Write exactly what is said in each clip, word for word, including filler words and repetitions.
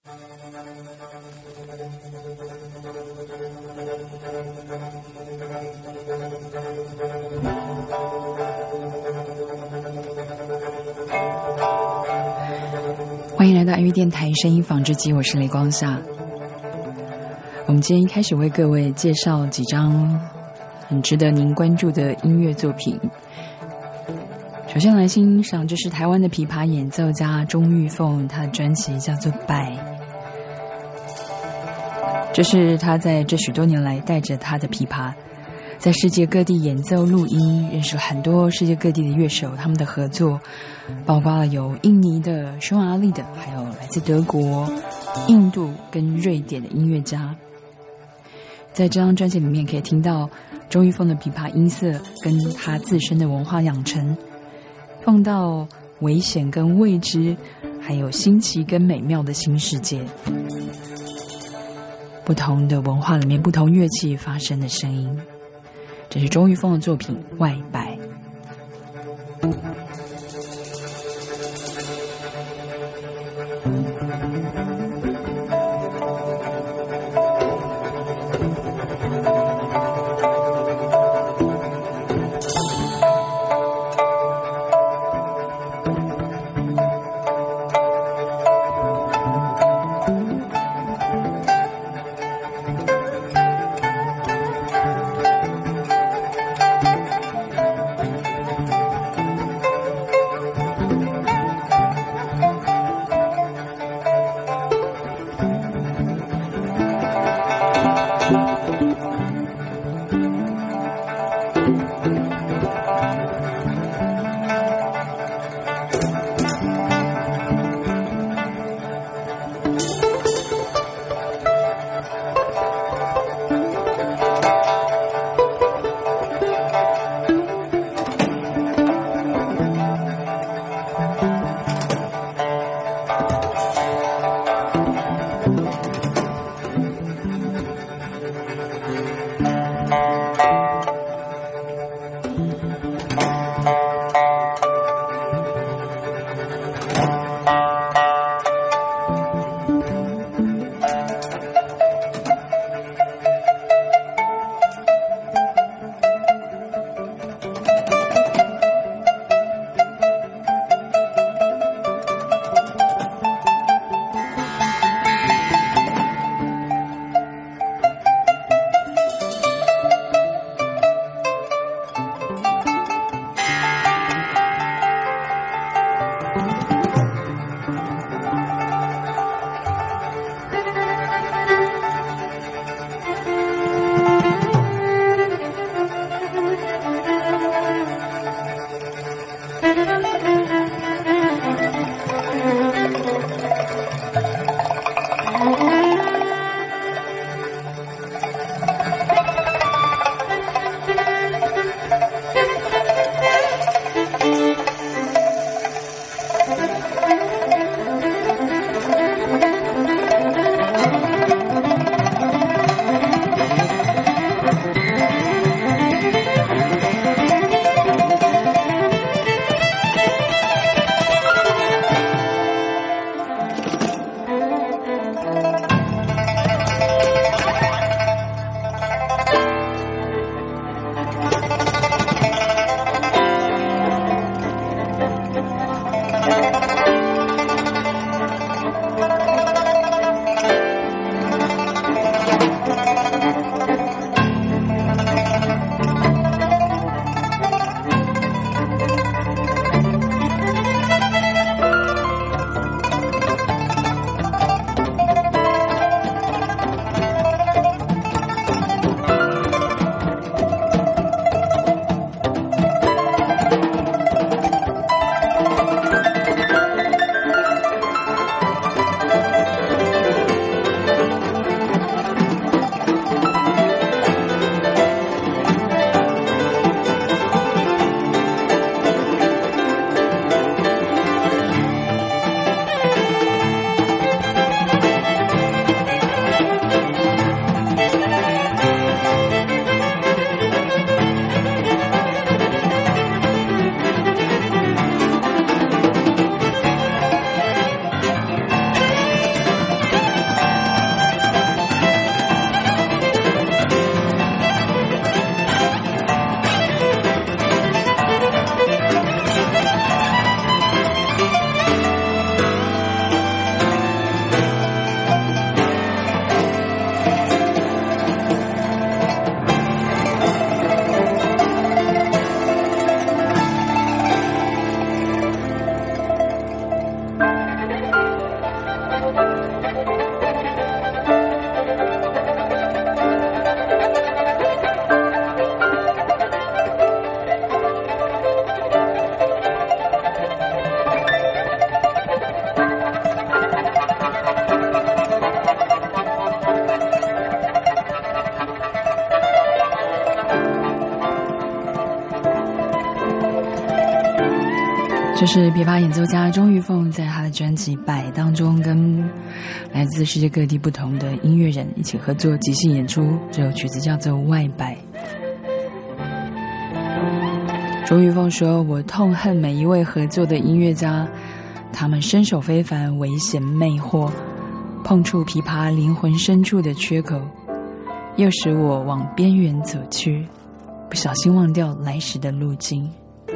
欢迎来到爱乐电台声音纺织机，我是雷光夏。我们今天一开始为各位介绍几张很值得您关注的音乐作品。首先来欣赏，这是台湾的琵琶演奏家钟玉凤，她的专辑叫做《拜》。这是他在这许多年来带着他的琵琶在世界各地演奏录音，认识了很多世界各地的乐手，他们的合作包括了有印尼的、匈牙利的，还有来自德国、印度跟瑞典的音乐家。在这张专辑里面可以听到钟玉凤的琵琶音色跟他自身的文化养成，放到危险跟未知，还有新奇跟美妙的新世界，不同的文化里面不同乐器发生的声音。这是钟玉凤的作品《外拜》。 这是琵琶演奏家钟玉凤在他的专辑《百》当中跟来自世界各地不同的音乐人一起合作即兴演出，这首曲子叫做《外摆》。钟玉凤说，我痛恨每一位合作的音乐家，他们身手非凡，危险魅惑，碰触琵琶灵魂深处的缺口，又使我往边缘走去，不小心忘掉来时的路径。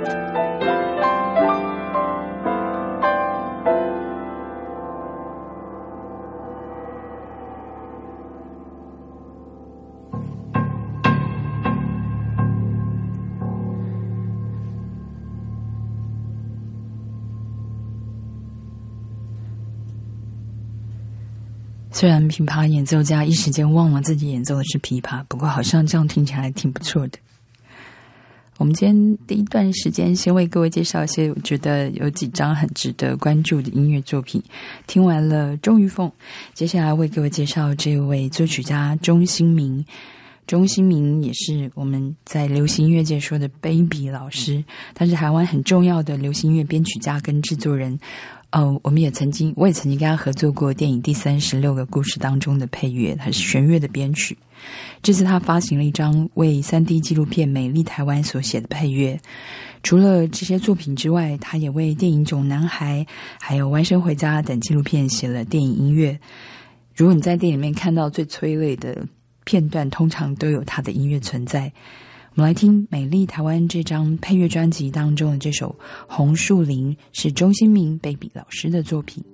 虽然琵琶演奏家一时间忘了自己演奏的是琵琶，不过好像这样听起来挺不错的。我们今天第一段时间先为各位介绍一些我觉得有几张很值得关注的音乐作品。听完了钟玉凤，接下来为各位介绍这位作曲家钟兴民。钟兴民也是我们在流行音乐界说的 baby 老师，他是台湾很重要的流行音乐编曲家跟制作人。呃，我们也曾经，我也曾经跟他合作过电影《第三十六个故事》当中的配乐，他是弦乐的编曲。这次他发行了一张为 三 D 纪录片《美丽台湾》所写的配乐。除了这些作品之外，他也为电影《囧男孩》还有《弯身回家》等纪录片写了电影音乐。如果你在电影里面看到最催泪的片段，通常都有他的音乐存在。我们来听《美丽台湾》这张配乐专辑当中的这首《红树林》，是钟兴民 baby 老师的作品。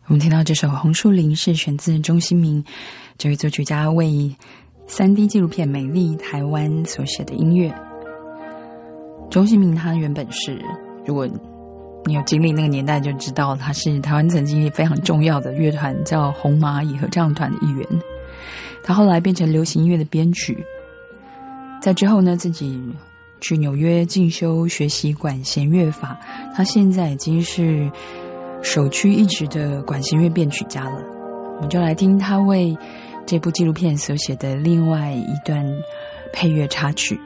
我们听到这首《红树林》是选自钟兴民这位作曲家为三 D 纪录片《美丽台湾》所写的音乐。钟兴民他原本是，如果你有经历那个年代就知道，他是台湾曾经非常重要的乐团叫红蚂蚁合唱团的一员。他后来变成流行音乐的编曲，在之后呢自己去纽约进修学习管弦乐法，他现在已经是首屈一指的管弦乐编曲家了。我们就来听他为这部纪录片所写的另外一段配乐插曲。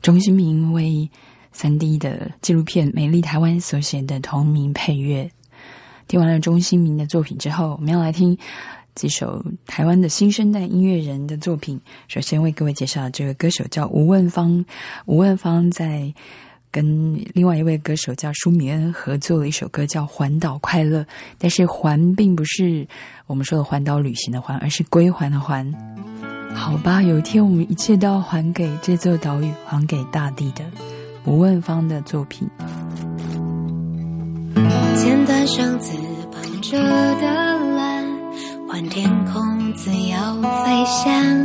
钟欣明为三 D 的纪录片《美丽台湾》所写的同名配乐。听完了钟欣明的作品之后，我们要来听几首台湾的新生代音乐人的作品。首先为各位介绍这个歌手叫吴汶芳，吴汶芳在跟另外一位歌手叫舒米恩合作了一首歌叫《环岛快乐》，但是环并不是我们说的环岛旅行的环，而是归还的还。好吧，有一天我们一切都要还给这座岛屿，还给大地的吴汶芳的作品。 剪断绳子绑着的蓝，换天空自由飞翔，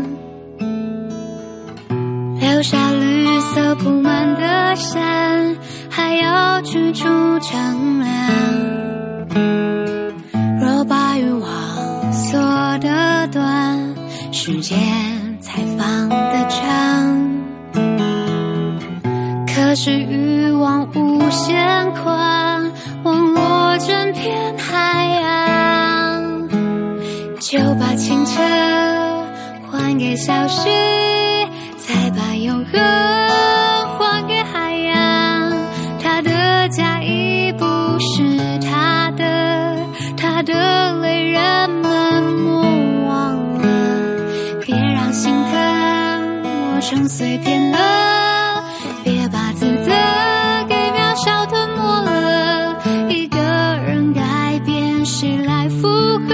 留下绿色铺满的山，还要去除乘凉。若把欲望锁得短，时间才放得长。可是欲望无限宽，网罗整片海洋，就把清澈还给小溪，再把永恒还给海洋。他的家已不是他的，他的泪人们莫忘了，别让心疼磨成碎片了，别把自责给渺小吞没了，一个人改变谁来附和？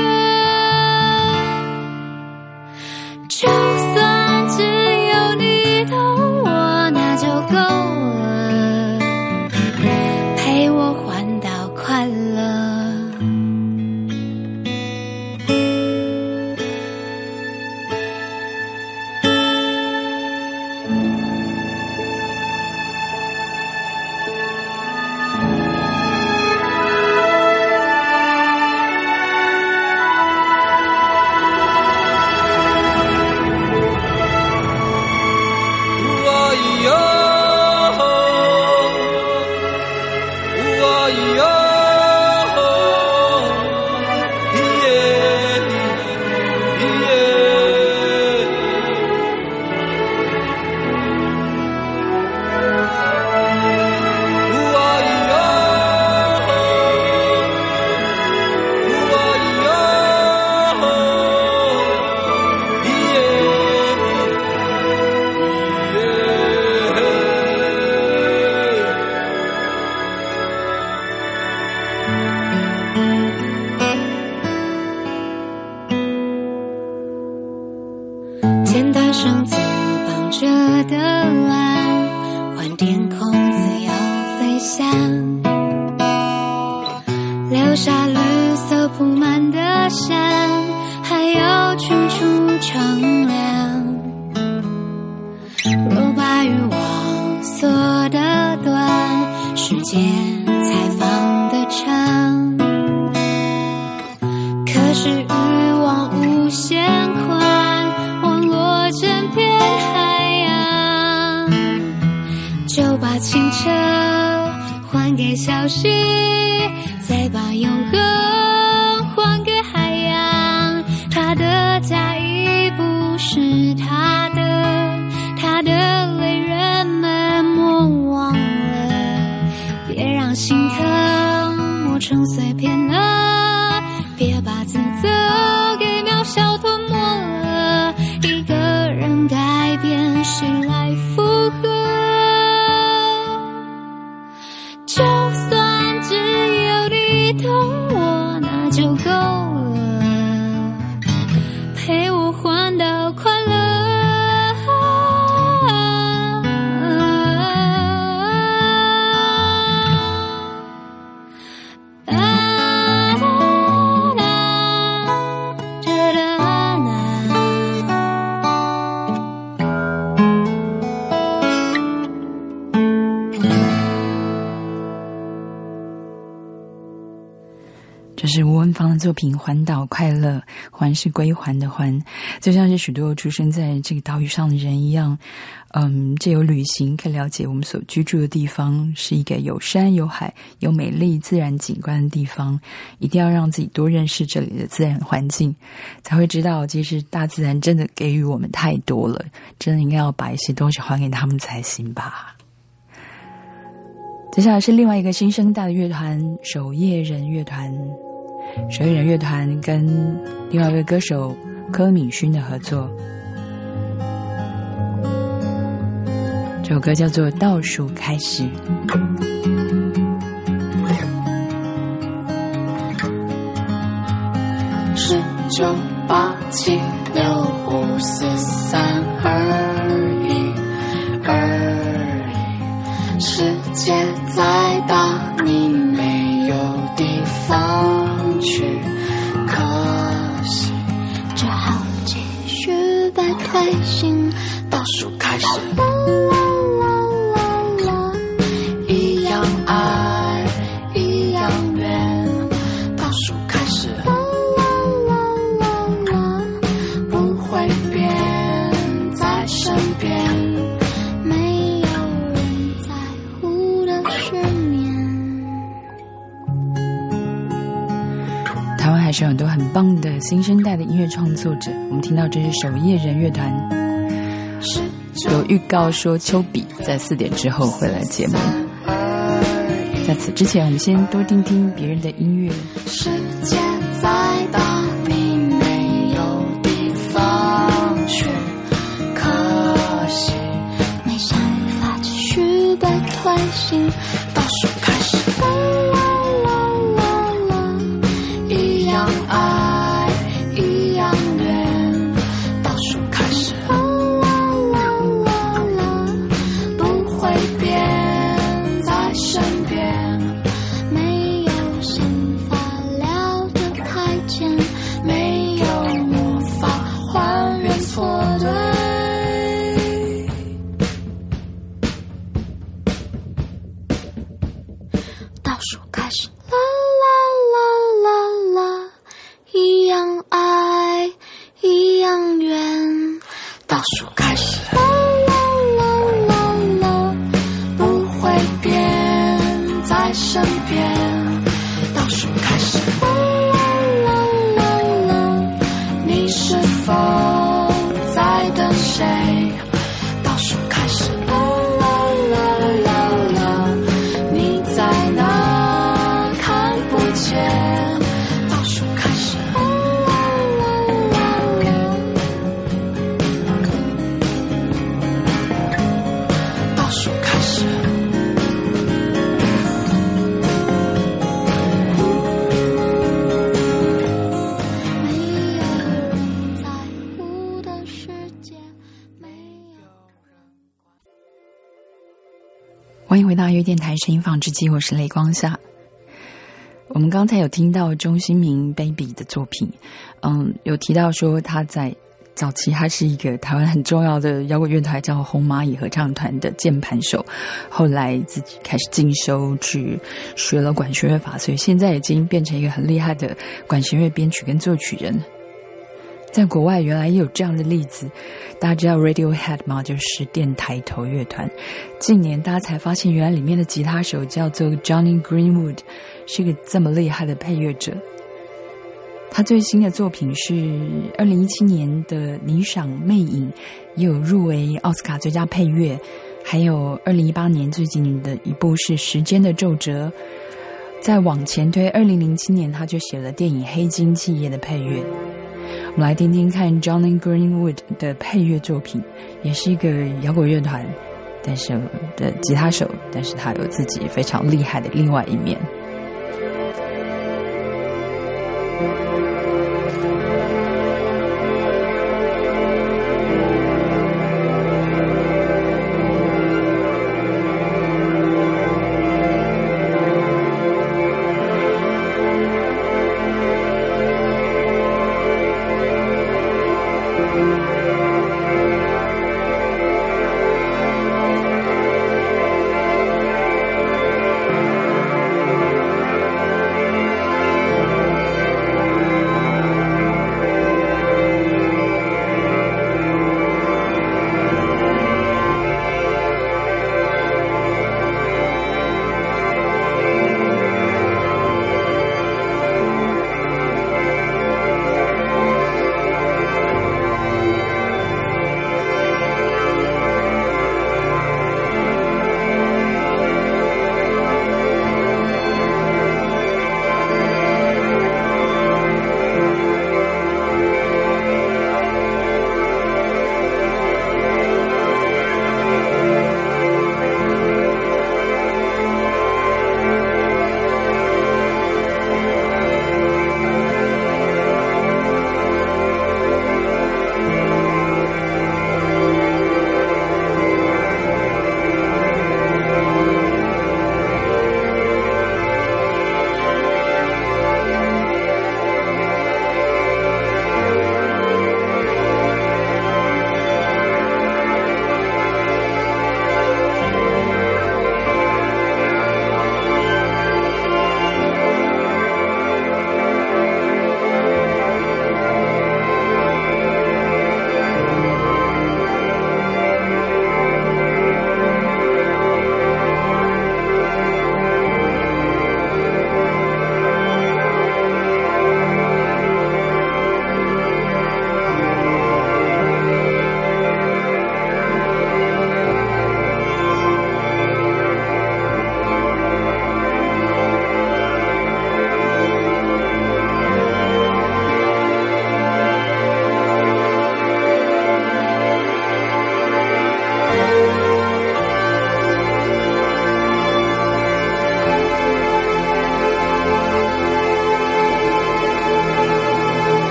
就算只有你懂我，那就够了，陪我环岛快乐。剪断绳子绑着的蓝，换天空自由飞翔，留下绿色铺满的山，还要去除乘凉。若把欲望锁得短，时间才放得长。可是欲望无限宽，网罗整片海洋，就把清澈还给小溪，再把永恒还给海洋。他的家已不是他的，他的泪人们莫忘了，别让心疼磨成碎片了，别把自责给渺小吞没了，一个人改变谁来附和？就算只有你懂我，那就够了，陪我环岛快乐。 这是吴文芳的作品《环岛快乐》，环是归还的环，就像是许多出生在这个岛屿上的人一样，嗯，借由旅行可以了解我们所居住的地方是一个有山有海有美丽自然景观的地方，一定要让自己多认识这里的自然环境，才会知道其实大自然真的给予我们太多了，真的应该要把一些东西还给他们才行吧。接下来是另外一个新生代的乐团守夜人乐团，守夜人乐团跟另外一位歌手柯敏勋的合作，这首歌叫做《倒数开始》。 十九八七六五四三二一二一，世界再大，你没有地方去，可惜只好继续被推行。 倒数开始，一样爱，一样远。倒数开始，不会变，在身边。 没有人在乎的失眠。 台湾还是有很多很棒的新生代的音乐创作者，我们听到这是守夜人乐团，有预告说丘比在四点之后会来节目。在此之前，我们先多听听别人的音乐。 世界再大，你没有地方去，可惜没想法继续被推行。 倒数开始，一样爱，一样远。倒数开始，不会变，在身边。 没有想法聊得太浅， 没有魔法还原错对。 倒数开始，啦啦啦啦啦，一样爱，一样远。 倒数开始， 啦啦啦啦， 不会变，在身边。倒数开始， 啦啦啦， 你是否在等谁？倒数开始，啦啦啦啦，你在哪？看不见。倒数开始，倒数开始。 没有人在乎的世界，没有欢迎回到音乐电台声音放置机，我是雷光夏。我们刚才有听到钟欣明 Baby 的作品，嗯，有提到说他在早期他是一个台湾很重要的摇滚乐团叫红蚂蚁合唱团的键盘手，后来自己开始进修去学了管弦乐法，所以现在已经变成一个很厉害的管弦乐编曲跟作曲人。在国外原来也有这样的例子，大家知道 Radiohead 吗？就是电台头乐团。近年大家才发现，原来里面的吉他手叫做 Johnny Greenwood， 是一个这么厉害的配乐者。他最新的作品是二零一七年的《霓裳魅影》，也有入围奥斯卡最佳配乐，还有二零一八年最近的一部是《时间的皱褶》。再往前推，二零零七年他就写了电影《黑金企业》的配乐。我们来听听看 Johnny Greenwood 的配乐作品，也是一个摇滚乐团但是的吉他手，但是他有自己非常厉害的另外一面。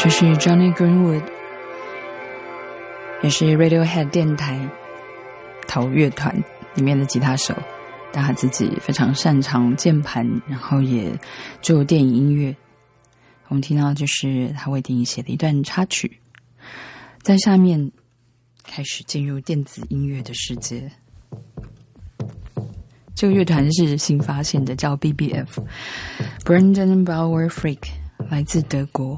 这是 Johnny Greenwood， 也是 Radiohead 电台头乐团里面的吉他手，但他自己非常擅长键盘，然后也做电影音乐。我们听到就是他为电影写的一段插曲。在下面开始进入电子音乐的世界。这个乐团是新发现的，叫 B B F Brandenburger Freak， 来自德国。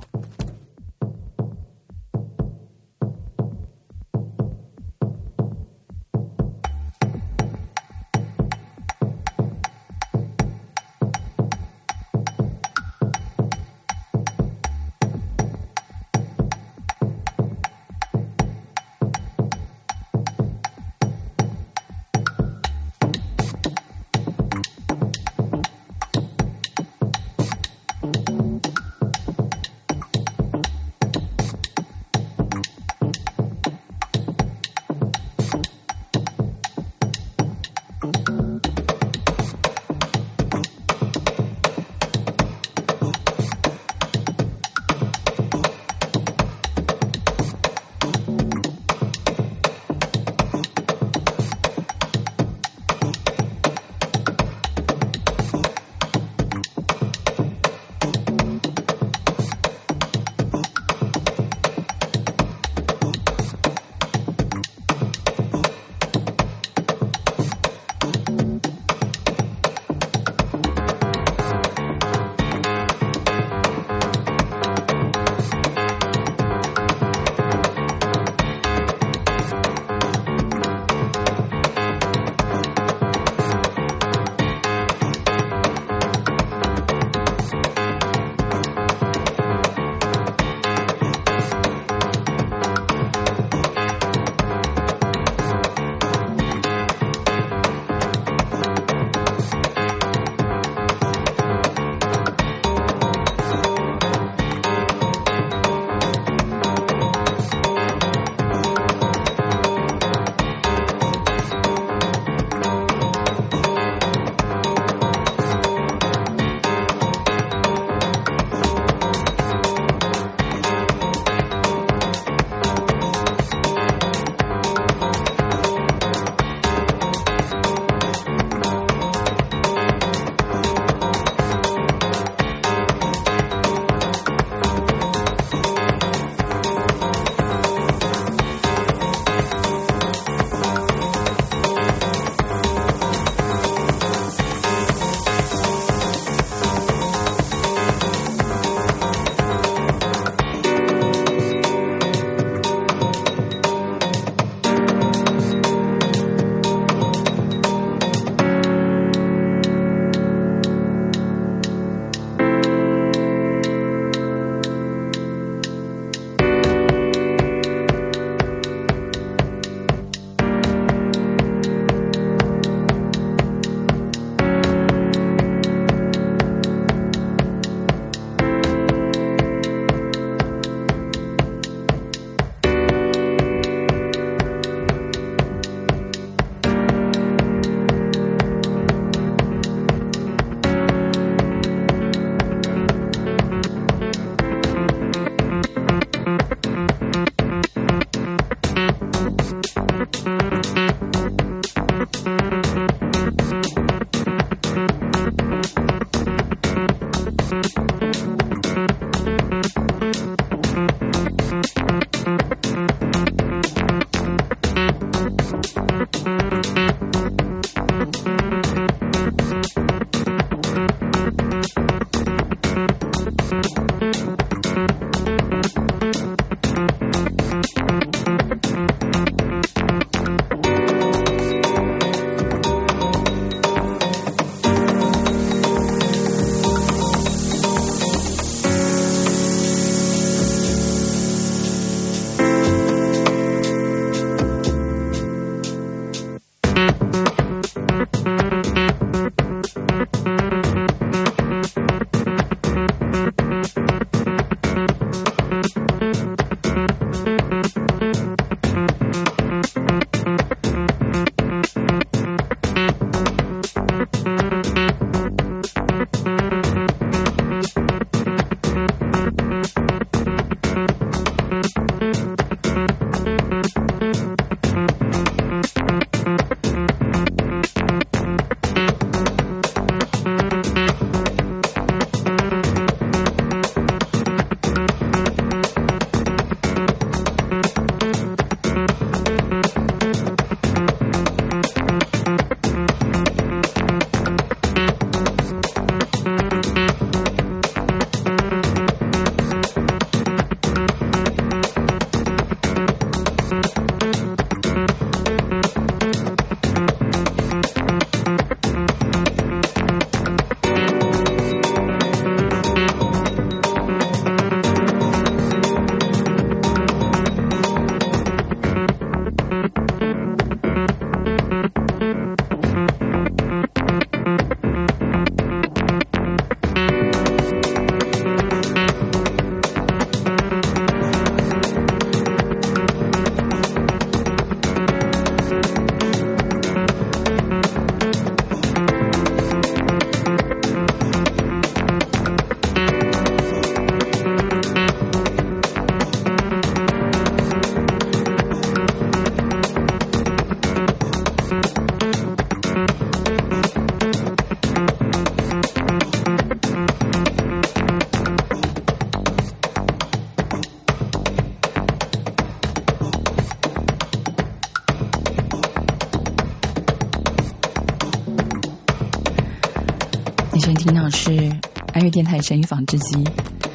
爱乐电台声音纺织机。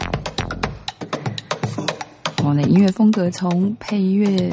我们的音乐风格从配乐、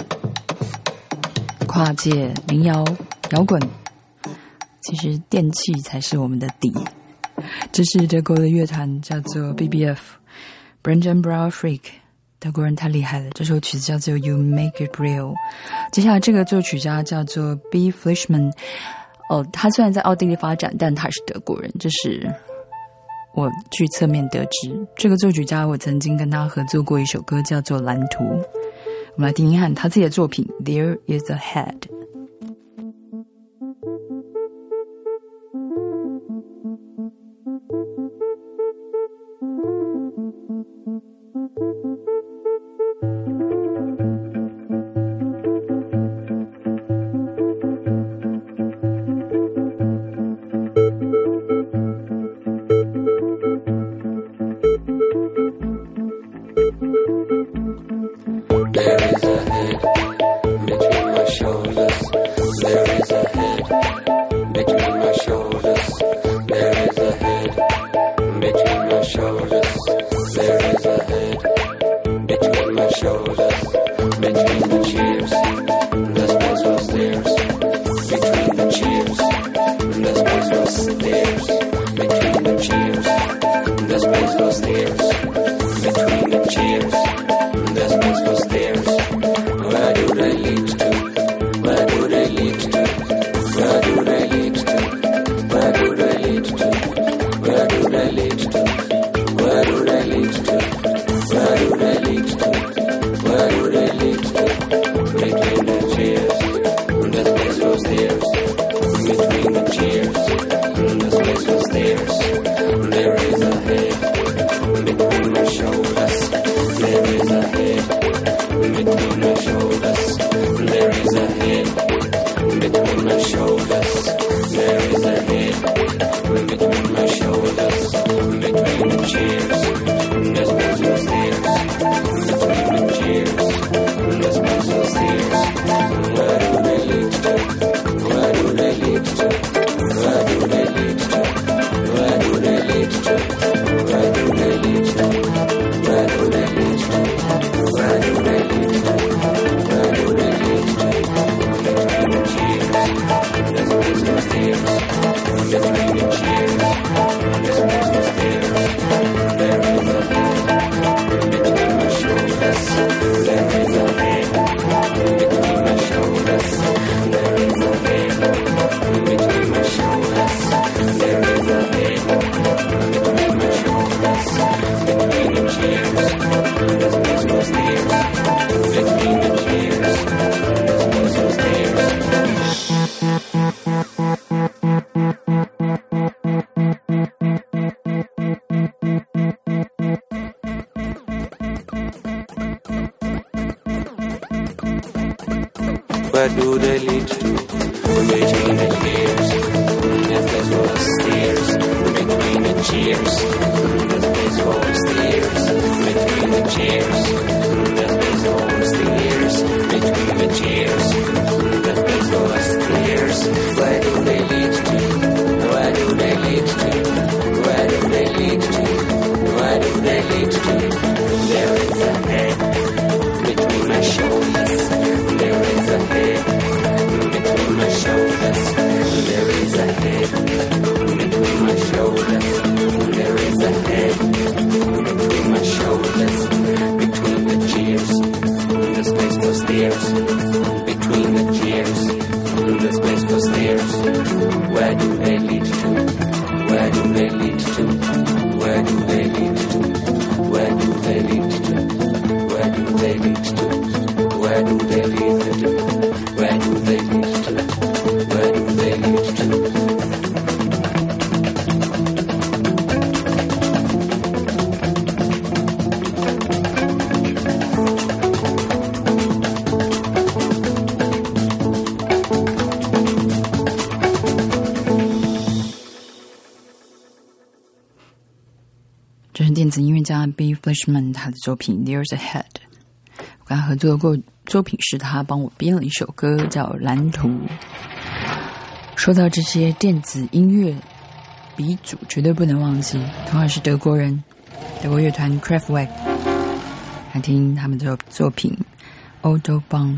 跨界、民谣、摇滚，其实电器才是我们的底。这是德国的乐团叫做 B B F Brendan Braunfreak， 德国人太厉害了，这首曲子叫做 You Make It Real。 接下来这个作曲家叫做 B Fleischman， 哦，他虽然在奥地利发展，但他是德国人，这是我据侧面得知。这个作曲家我曾经跟他合作过一首歌叫做《蓝图》，我们来听听看他自己的作品 There is a Head。 Where do they lead to? Between the years, there's place for the stairs. Between the cheers, there's place for the stairs. Between the cheers, there's place for the stairs. Between the cheers, there's place for the stairs. Where do they lead to? Where do they lead to? Where do they lead to? Where do they lead to? There is a head between my shoulders. There is a head between my shoulders. There is a head between my shoulders. There is a head between my shoulders. Between the cheers, the space for stairs. Between the cheers, the space for stairs. Where do they lead to? Where do they lead to? Where do they lead to? Where do they lead to? Where do they lead to? Where do they lead to? Where do they lead to? Where do they lead to? 这是电子音乐家 B Fleischman 他的作品 There's a Head。 我跟他合作过作品是他帮我编了一首歌叫《蓝图》。说到这些电子音乐， 鼻祖绝对不能忘记，同样是德国人，德国乐团 Kraftwerk， 来听他们的作品 Autobahn。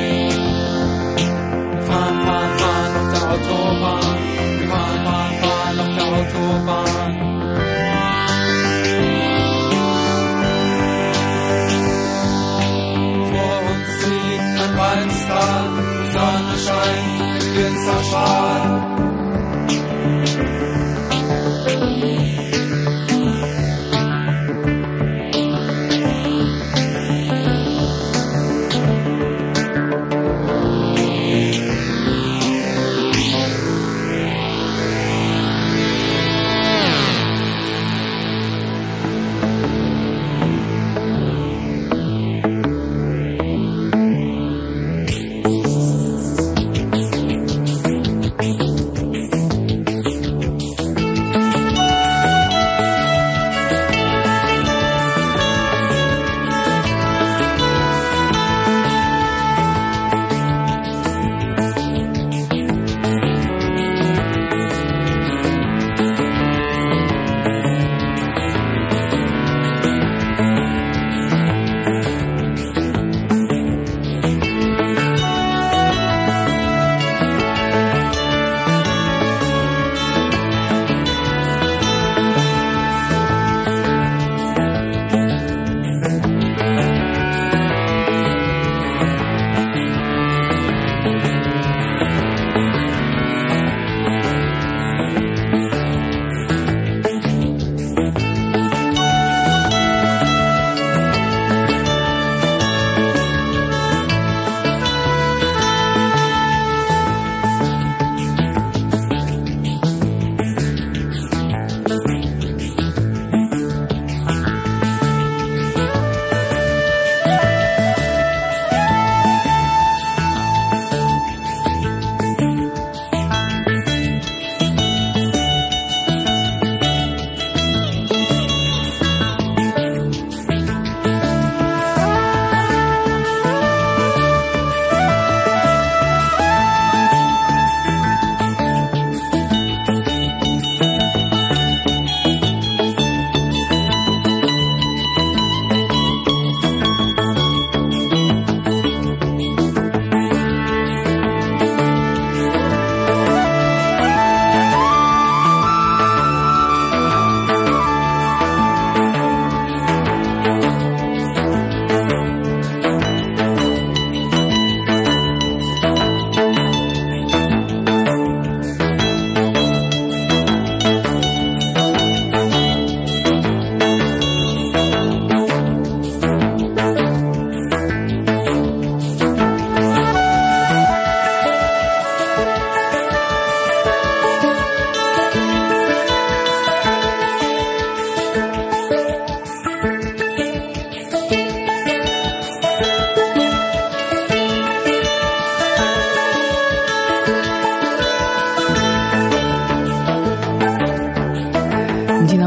Autobahn, wir fahren, fahren, fahren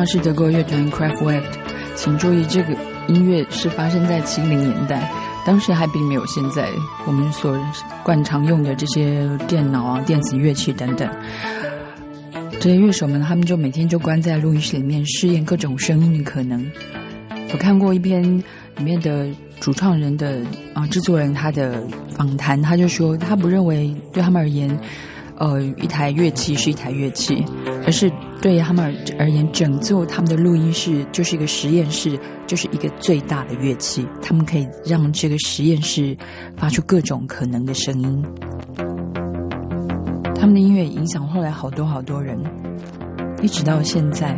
样是德国乐团 Kraftwerk。请注意，这个音乐是发生在七零年代，当时还并没有现在我们所惯常用的这些电脑啊、电子乐器等等。这些乐手们，他们就每天就关在录音室里面试验各种声音的可能。我看过一篇里面的主创人的啊、呃、制作人他的访谈，他就说他不认为对他们而言，呃，一台乐器是一台乐器，而是对他们而言，整座他们的录音室就是一个实验室，就是一个最大的乐器，他们可以让这个实验室发出各种可能的声音。他们的音乐影响后来好多好多人，一直到现在。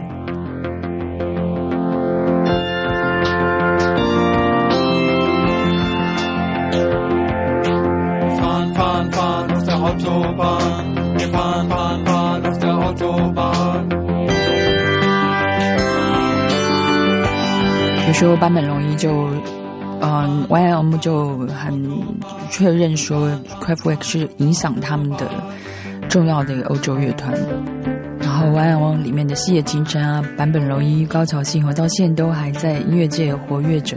Fahren, fahren, fahren auf der Autobahn. Wir fahren, fahren, fahren auf der Autobahn. 比如说坂本龙一就，嗯 ，Y M 就很确认说 Kraftwerk 是影响他们的重要的一个欧洲乐团。然后 Y M 里面的细野晴臣啊、坂本龙一、高桥幸宏到现在都还在音乐界活跃着。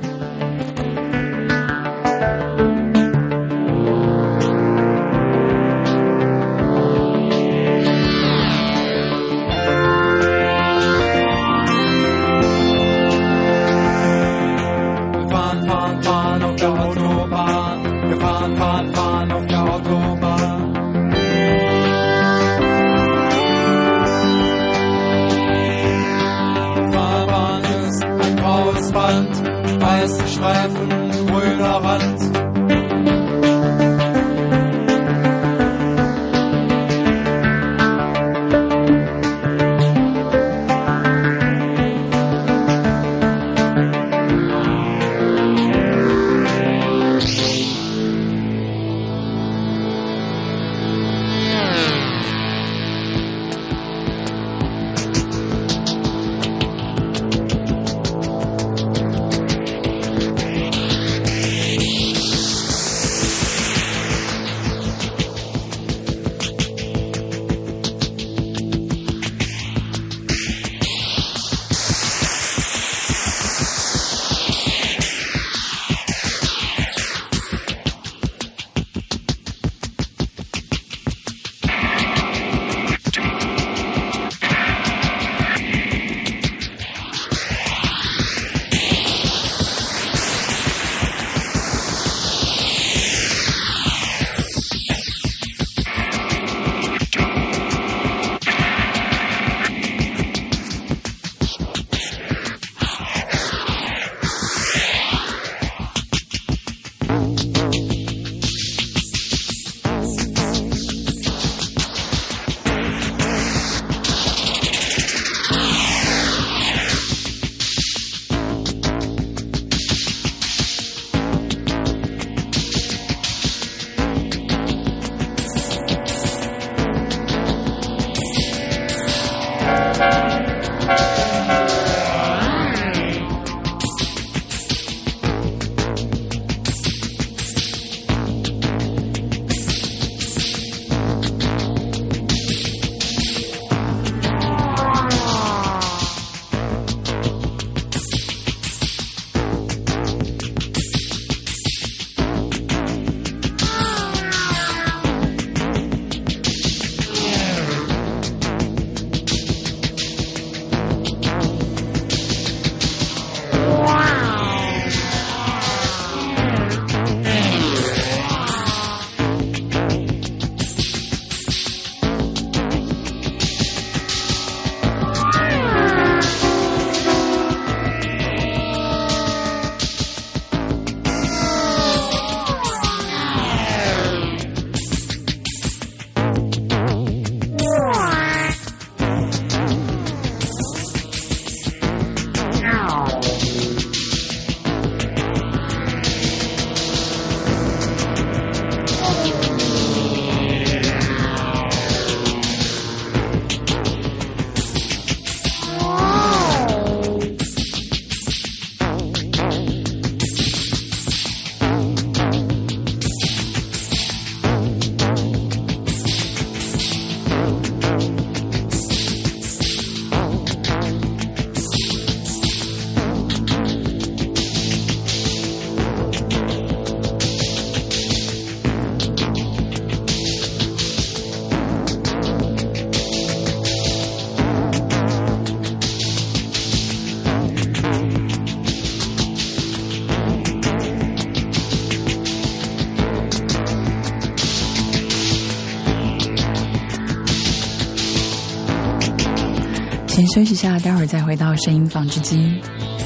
先休息一下，待会儿再回到声音纺织机。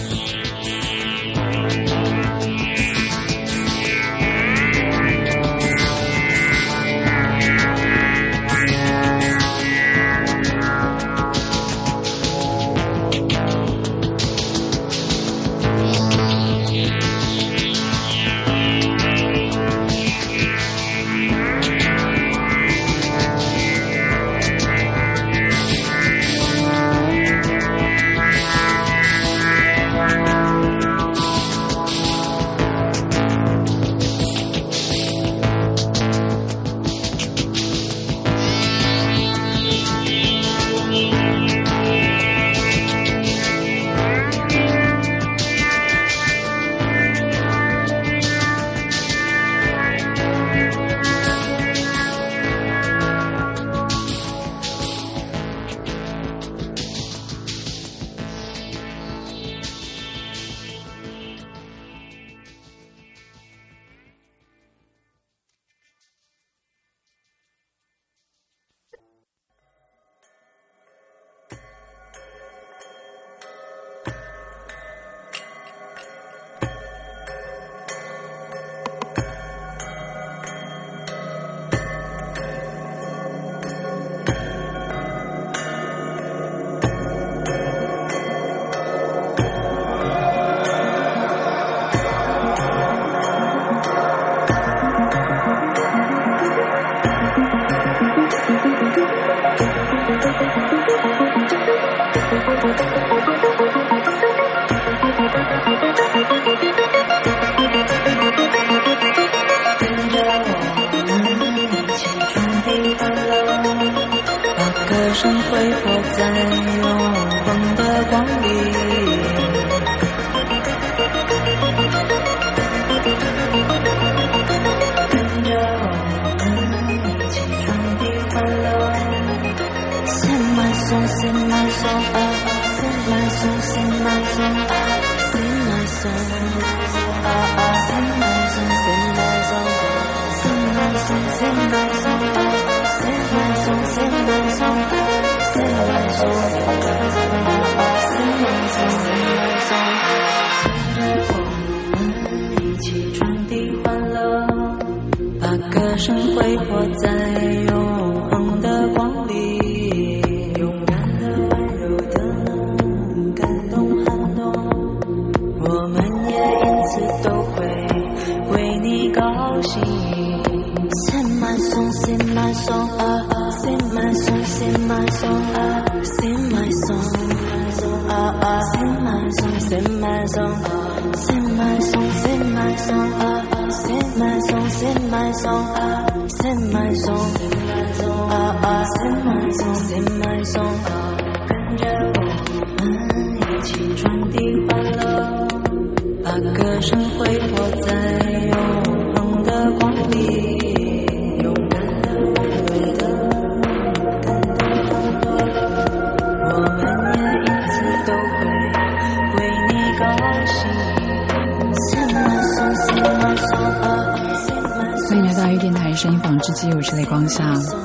我是雷光夏。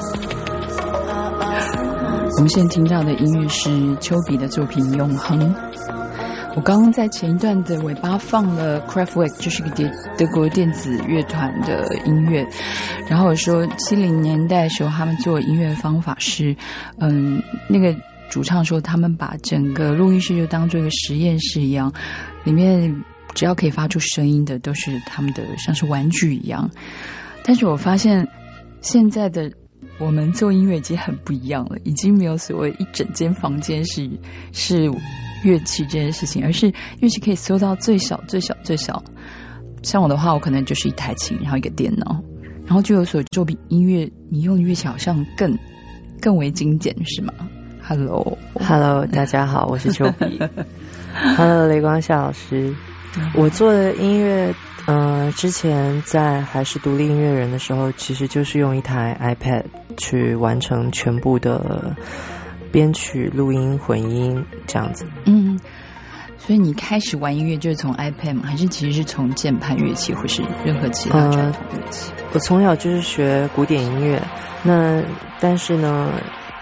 我们现在听到的音乐是丘比的作品《永恒》。我刚刚在前一段的尾巴放了 Kraftwerk， 就是个德德国电子乐团的音乐。然后我说七零年代的时候，他们做音乐的方法是，嗯，那个主唱说他们把整个录音室就当做一个实验室一样，里面只要可以发出声音的都是他们的像是玩具一样。但是我发现现在的我们做音乐已经很不一样了，已经没有所谓一整间房间是是乐器这件事情，而是乐器可以缩到最小最小最小。像我的话，我可能就是一台琴，然后一个电脑，然后就有所做比音乐，你用的乐器好像更更为精简，是吗 ？Hello Hello， 大家好，我是丘比。Hello， 雷光夏老师，我做的音乐。呃，之前在还是独立音乐人的时候，其实就是用一台 iPad 去完成全部的编曲、录音、混音这样子。 嗯，所以你开始玩音乐就是从 iPad 吗？还是其实是从键盘乐器或是任何其他传统乐器？ 呃，我从小就是学古典音乐，那但是呢，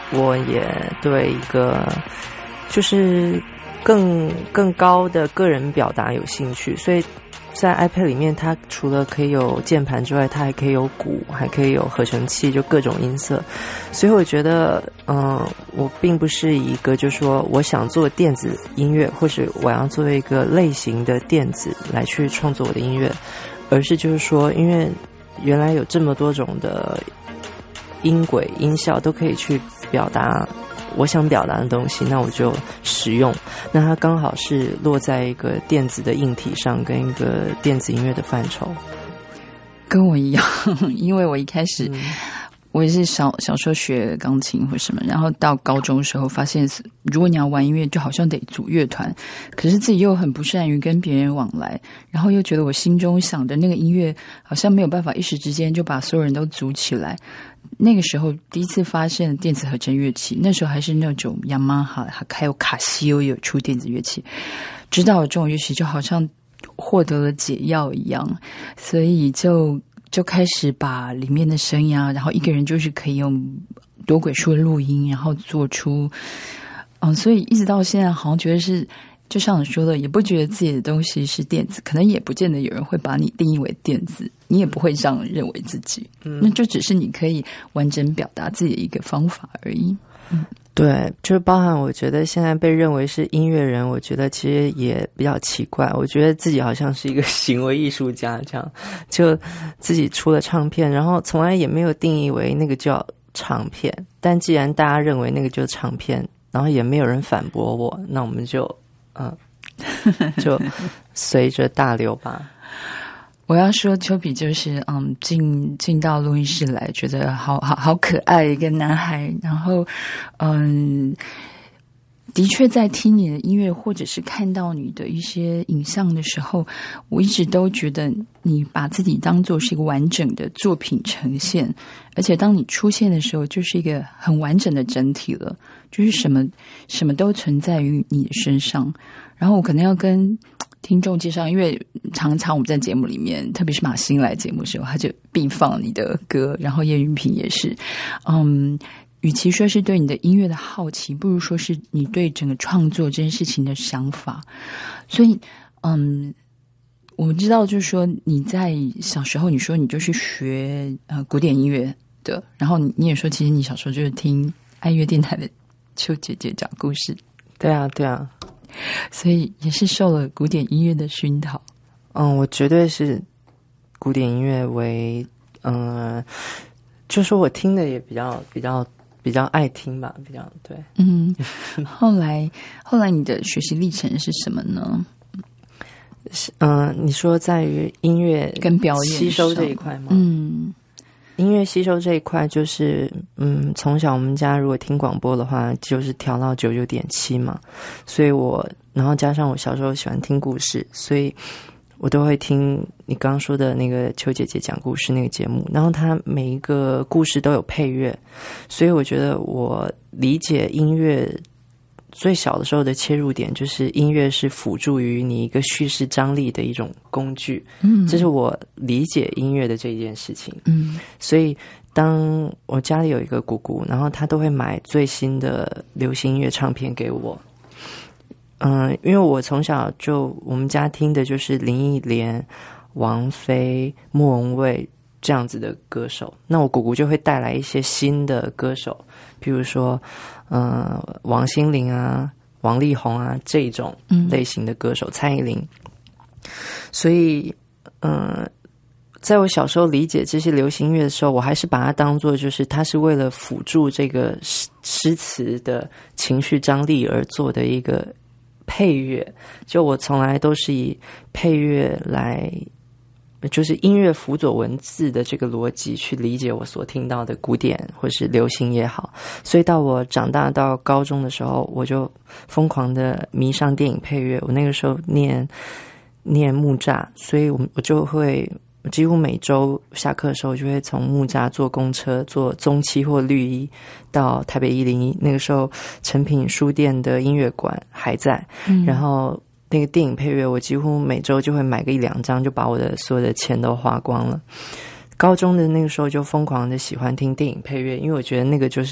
我也对一个就是更更高的个人表达有兴趣，所以在 iPad 里面它除了可以有键盘之外，它还可以有鼓，还可以有合成器，就各种音色。所以我觉得嗯、呃，我并不是一个就是说我想做电子音乐，或者我要做一个类型的电子来去创作我的音乐，而是就是说因为原来有这么多种的音轨音效都可以去表达我想表达的东西，那我就使用。那它刚好是落在一个电子的硬体上，跟一个电子音乐的范畴。 跟我一样，因为我一开始、 嗯、 我也是小小时候学钢琴或什么，然后到高中的时候发现，如果你要玩音乐，就好像得组乐团，可是自己又很不善于跟别人往来，然后又觉得我心中想的那个音乐好像没有办法一时之间就把所有人都组起来。那个时候第一次发现电子合成乐器，那时候还是那种雅马哈还有卡西欧有出电子乐器，知道这种乐器就好像获得了解药一样，所以就就开始把里面的声音啊，然后一个人就是可以用多轨数的录音，然后做出嗯，所以一直到现在好像觉得是就像你说的，也不觉得自己的东西是电子，可能也不见得有人会把你定义为电子，你也不会这样认为自己、嗯、那就只是你可以完整表达自己的一个方法而已。嗯， 对，就是包含我觉得现在被认为是音乐人，我觉得其实也比较奇怪，我觉得自己好像是一个行为艺术家这样，就自己出了唱片，然后从来也没有定义为那个叫唱片，但既然大家认为那个就是唱片，然后也没有人反驳我，那我们就嗯，就随着大流吧。 我要说丘比就是嗯，进进到录音室来，觉得好好好可爱一个男孩，然后嗯，的确在听你的音乐或者是看到你的一些影像的时候，我一直都觉得你把自己当作是一个完整的作品呈现，而且当你出现的时候就是一个很完整的整体了，就是什么什么都存在于你的身上。然后我可能要跟听众介绍，因为常常我们在节目里面，特别是马欣来节目的时候，他就必放你的歌，然后叶云平也是，嗯，与其说是对你的音乐的好奇，不如说是你对整个创作这件事情的想法。所以，嗯，我知道就是说你在小时候，你说你就是学呃古典音乐的，然后你也说其实你小时候就是听爱乐电台的邱姐姐讲故事。 对啊，对啊。 所以也是受了古典音乐的熏陶。 嗯，我绝对是古典音乐为嗯、呃，就说我听的也比较比较比较爱听吧，比较对。 嗯，后来后来你的学习历程是什么呢？ 嗯、呃，你说在于音乐跟表演吸收这一块吗？ 嗯。 音乐吸收这一块就是嗯，从小我们家如果听广播的话就是调到九九点七嘛，所以我然后加上我小时候喜欢听故事，所以我都会听你刚刚说的那个邱姐姐讲故事那个节目，然后它每一个故事都有配乐，所以我觉得我理解音乐最小的时候的切入点就是音乐是辅助于你一个叙事张力的一种工具，嗯，这是我理解音乐的这一件事情，嗯，所以当我家里有一个姑姑，然后她都会买最新的流行音乐唱片给我，嗯，因为我从小就我们家听的就是林忆莲、王菲、莫文蔚这样子的歌手，那我姑姑就会带来一些新的歌手，比如说呃，王心凌啊、王力宏啊这种类型的歌手，嗯、蔡依林。所以，呃，在我小时候理解这些流行音乐的时候，我还是把它当作就是它是为了辅助这个诗诗词的情绪张力而做的一个配乐。就我从来都是以配乐来。就是音乐辅佐文字的这个逻辑去理解我所听到的古典或是流行也好，所以到我长大到高中的时候，我就疯狂的迷上电影配乐。我那个时候念念木栅，所以我我就会几乎每周下课的时候就会从木栅坐公车坐中七或绿一到台北一零一，那个时候诚品书店的音乐馆还在，嗯、然后那个电影配乐我几乎每周就会买个一两张，就把我的所有的钱都花光了。高中的那个时候就疯狂的喜欢听电影配乐，因为我觉得那个就是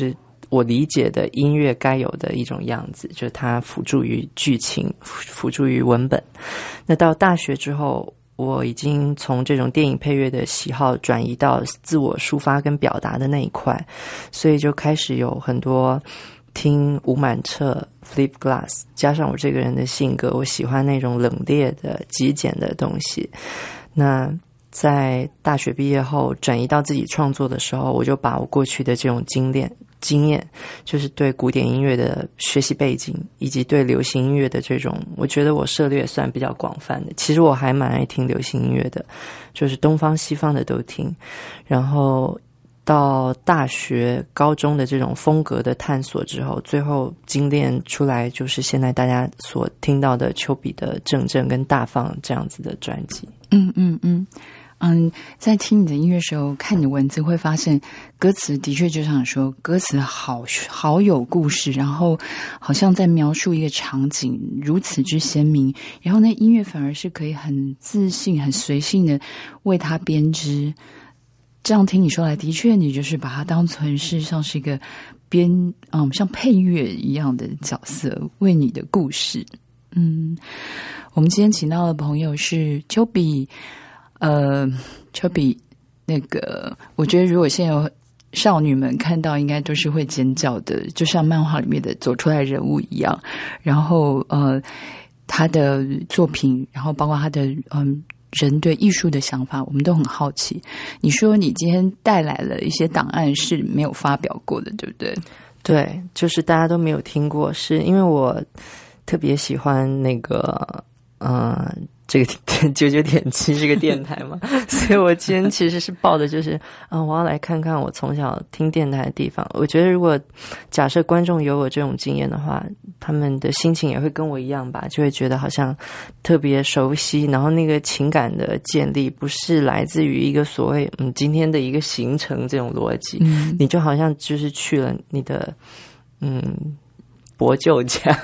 我理解的音乐该有的一种样子，就是它辅助于剧情，辅助于文本。那到大学之后，我已经从这种电影配乐的喜好转移到自我抒发跟表达的那一块，所以就开始有很多听吴满彻 Flip Glass， 加上我这个人的性格，我喜欢那种冷冽的极简的东西。那在大学毕业后转移到自己创作的时候，我就把我过去的这种经验经验就是对古典音乐的学习背景以及对流行音乐的这种，我觉得我涉猎算比较广泛的。其实我还蛮爱听流行音乐的，就是东方西方的都听。然后到大学高中的这种风格的探索之后，最后精炼出来就是现在大家所听到的丘比的正正跟大放这样子的专辑。 嗯嗯嗯嗯，在听你的音乐时候，看你的文字会发现歌词的确就像你说，歌词好好有故事，然后好像在描述一个场景如此之鲜明，然后那音乐反而是可以很自信很随性的为它编织。这样听你说来，的确你就是把它当成是像是一个编嗯像配乐一样的角色，为你的故事。嗯，我们今天请到的朋友是丘比。呃，丘比，那个，我觉得如果现在有少女们看到，应该都是会尖叫的，就像漫画里面的走出来人物一样。然后，呃，他的作品，然后包括他的嗯人对艺术的想法，我们都很好奇。你说你今天带来了一些档案是没有发表过的，对不对？ 对，就是大家都没有听过，是因为我特别喜欢那个，呃。这个九九点七是个电台嘛，所以我今天其实是抱的就是啊、嗯，我要来看看我从小听电台的地方。我觉得如果假设观众有我这种经验的话，他们的心情也会跟我一样吧，就会觉得好像特别熟悉，然后那个情感的建立不是来自于一个所谓嗯今天的一个行程这种逻辑，嗯，你就好像就是去了你的嗯伯舅家。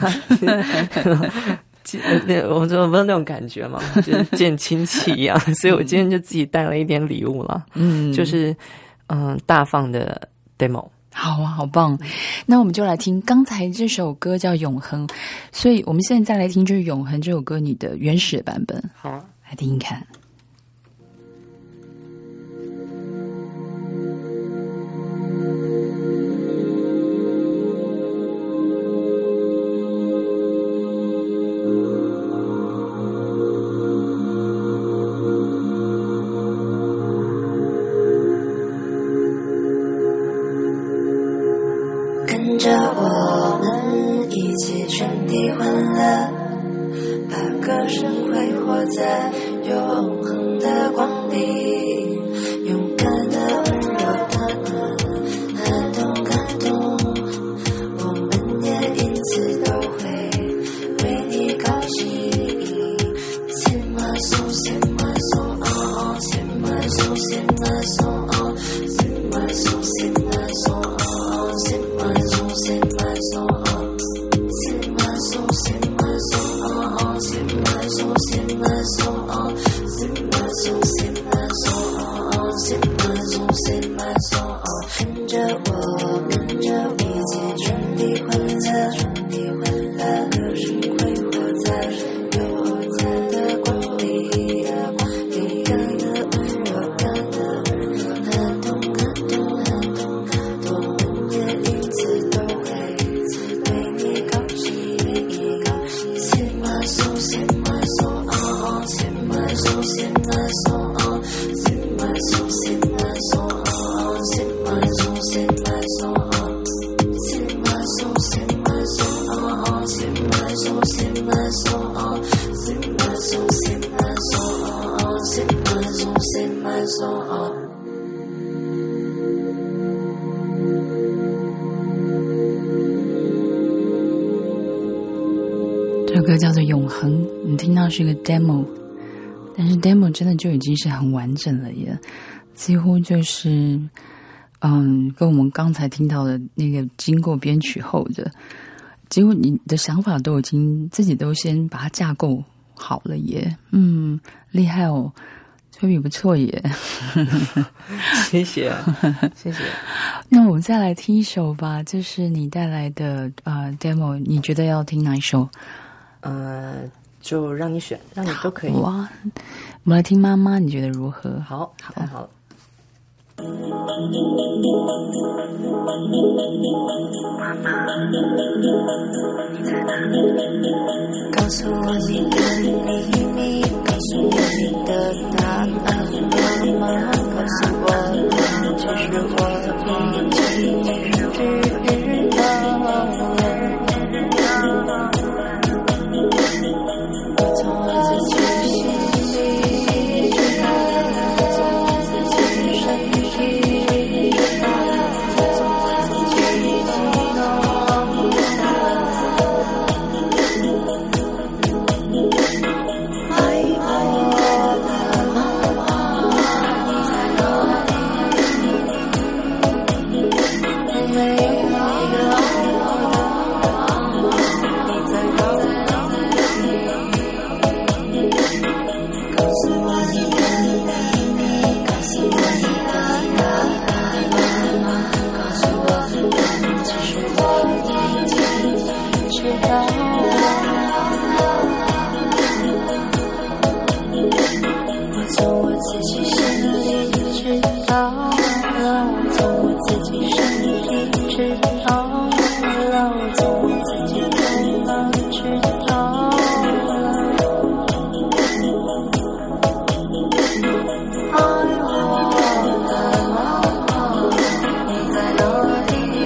我说不是那种感觉嘛，就是见亲戚一样，所以我今天就自己带了一点礼物了，嗯，就是嗯大放的 demo。 好啊，好棒！那我们就来听刚才这首歌叫《永恒》，所以我们现在再来听就是《永恒》这首歌你的原始的版本。 好， 来听听看。 跟着我们一起全体欢乐，把歌声挥霍在永恒的光里，勇敢的温柔的感动感动，我们也因此都会为你高兴。Sing my song, sing my song, oh, sing my song, sing my song, oh, sing my song, sing my song, oh, sing my song, sing my song, oh, sing my song, sing my song, oh, sing my song, sing my song, oh, sing my song, sing my song, oh, sing my song, sing my song, oh， 跟着我，跟着我，一起全体欢乐，全体欢乐，歌声挥霍在悠哉的光里，勇敢的温柔，感动感动感动感动，我们也因此都会为你高兴。Sing my song, sing my song, oh, sing my song, sing my song, oh, sing my song, sing my song, oh, sing my song, sing my song, oh, sing my song, sing my song, oh, sing my song, sing my song, oh, sing my song, sing my song, oh, sing my song, sing my song, oh。 这首歌叫做《永恒》，你听到是一个 demo， 但是 demo 真的就已经是很完整了耶，几乎就是嗯，跟我们刚才听到的那个经过编曲后的，几乎你的想法都已经自己都先把它架构好了耶，嗯，厉害哦！ 丘比不错耶。 谢谢谢谢。 那我们再来听一首吧，这是你带来的呃 demo， 你觉得要听哪一首？ 呃，就让你选，让你都可以。 哇，我们来听妈妈，你觉得如何？ 好，好，好。 妈妈，你在哪里？告诉我你的秘密，告诉我你的答案。妈妈，告诉我，其实我已经知道。我从我自己心里知道，我从我自己身体知道，我从我自己知道。爱我的妈妈，你在哪里？没有一个爱我的妈妈，你在哪里？告诉我你的秘密，告诉我你的答案，妈妈，告诉我，其实我已经知道。我从我自己心里知道了，我从我自己身体知道了，我从我自己头脑知道了。爱我的妈妈，你在哪里？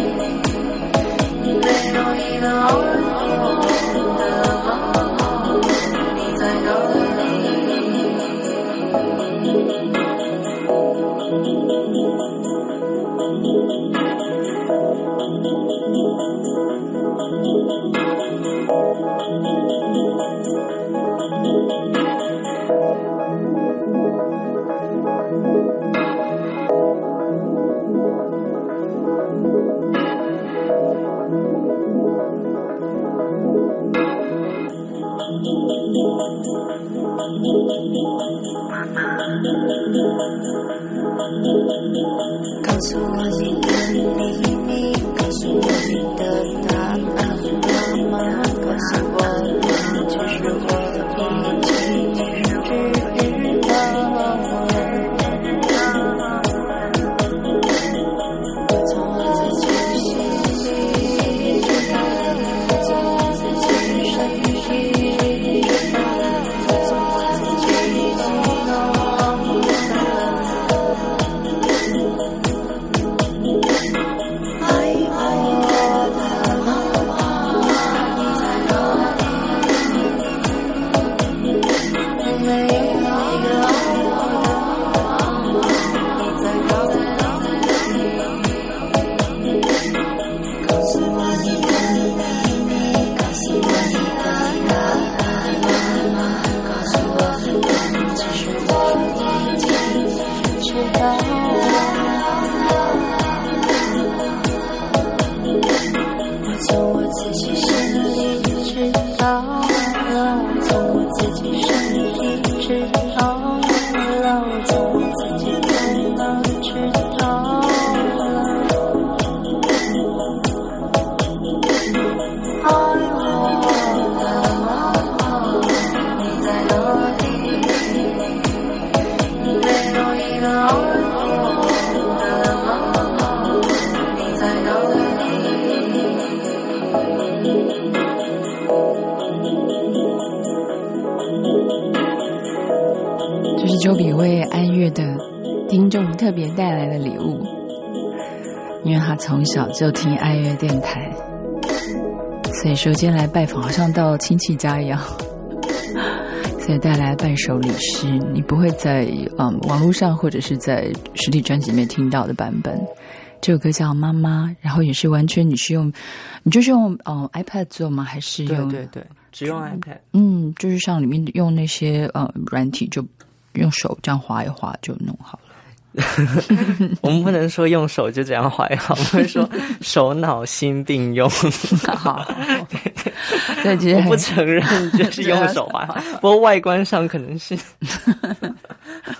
没有一个爱我的妈妈，你在哪里？妈妈，告诉我你的秘密，告诉我你的答案。妈妈，告诉我，其实我已经知道。我从我自己心里知道，我从我自己身体知道，我从我自己头脑知道。爱我的妈妈，你在哪里？没有一个爱我的妈妈，你在哪里？告诉我你的秘密，告诉我你的答案，妈妈，告诉我，其实我已经知道。我从我自己心里知道了，我从我自己身体知道了，我从我自己头脑知道了。爱我的妈妈，你在哪里？没有一个爱我的妈妈，你在哪里？ 这是周笔为爱乐的听众特别带来的礼物，因为他从小就听爱乐电台，所以说今天来拜访好像到亲戚家一样，所以带来伴手礼是你不会在嗯网络上或者是在实体专辑里面听到的版本。这首歌叫妈妈，然后也是完全你是用你就是用嗯 iPad 做吗？还是用对对对，只用 iPad。 嗯，就是像里面用那些呃软体，就用手这样滑一滑就弄好了。 我们不能说用手就这样滑一滑，我们说手脑心并用。 好，对，其实我不承认就是用手滑，不过外观上可能是。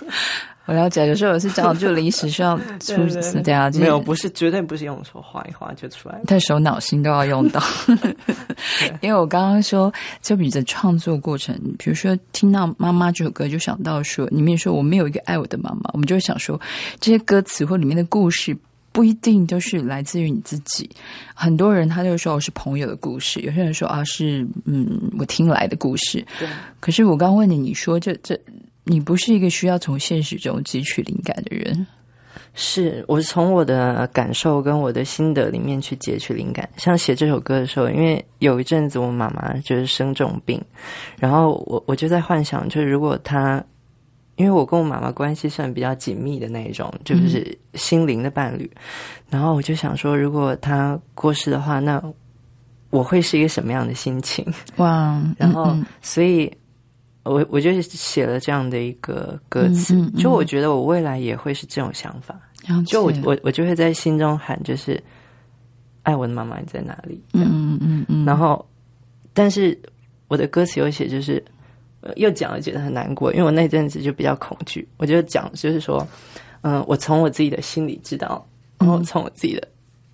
我了解，有时候我是这样，就临时需要出对对对这样， 没有，不是绝对不是用手画一画就出来了， 他手脑心都要用到。因为我刚刚说就比的创作过程，比如说听到《妈妈》这首歌，就想到说里面说我没有一个爱我的妈妈，我们就会想说这些歌词或里面的故事不一定都是来自于你自己，很多人他就说我是朋友的故事，有些人说啊是嗯我听来的故事。 对， 可是我刚问你，你说这这你不是一个需要从现实中汲取灵感的人。 是我从我的感受跟我的心得里面去截取灵感。像写这首歌的时候，因为有一阵子我妈妈就是生重病，然后我我就在幻想，就是如果她，因为我跟我妈妈关系算比较紧密的那一种，就是心灵的伴侣，然后我就想说，如果她过世的话，那我会是一个什么样的心情？ 哇！ 然后嗯嗯所以我我就写了这样的一个歌词， 嗯嗯嗯就我觉得我未来也会是这种想法， 了解就我我我就会在心中喊，就是爱我的妈妈你在哪里？这样嗯嗯嗯， 然后，但是我的歌词有写，就是呃又讲了觉得很难过，因为我那阵子就比较恐惧，我就讲就是说，嗯、呃，我从我自己的心里知道，然后从我自己的，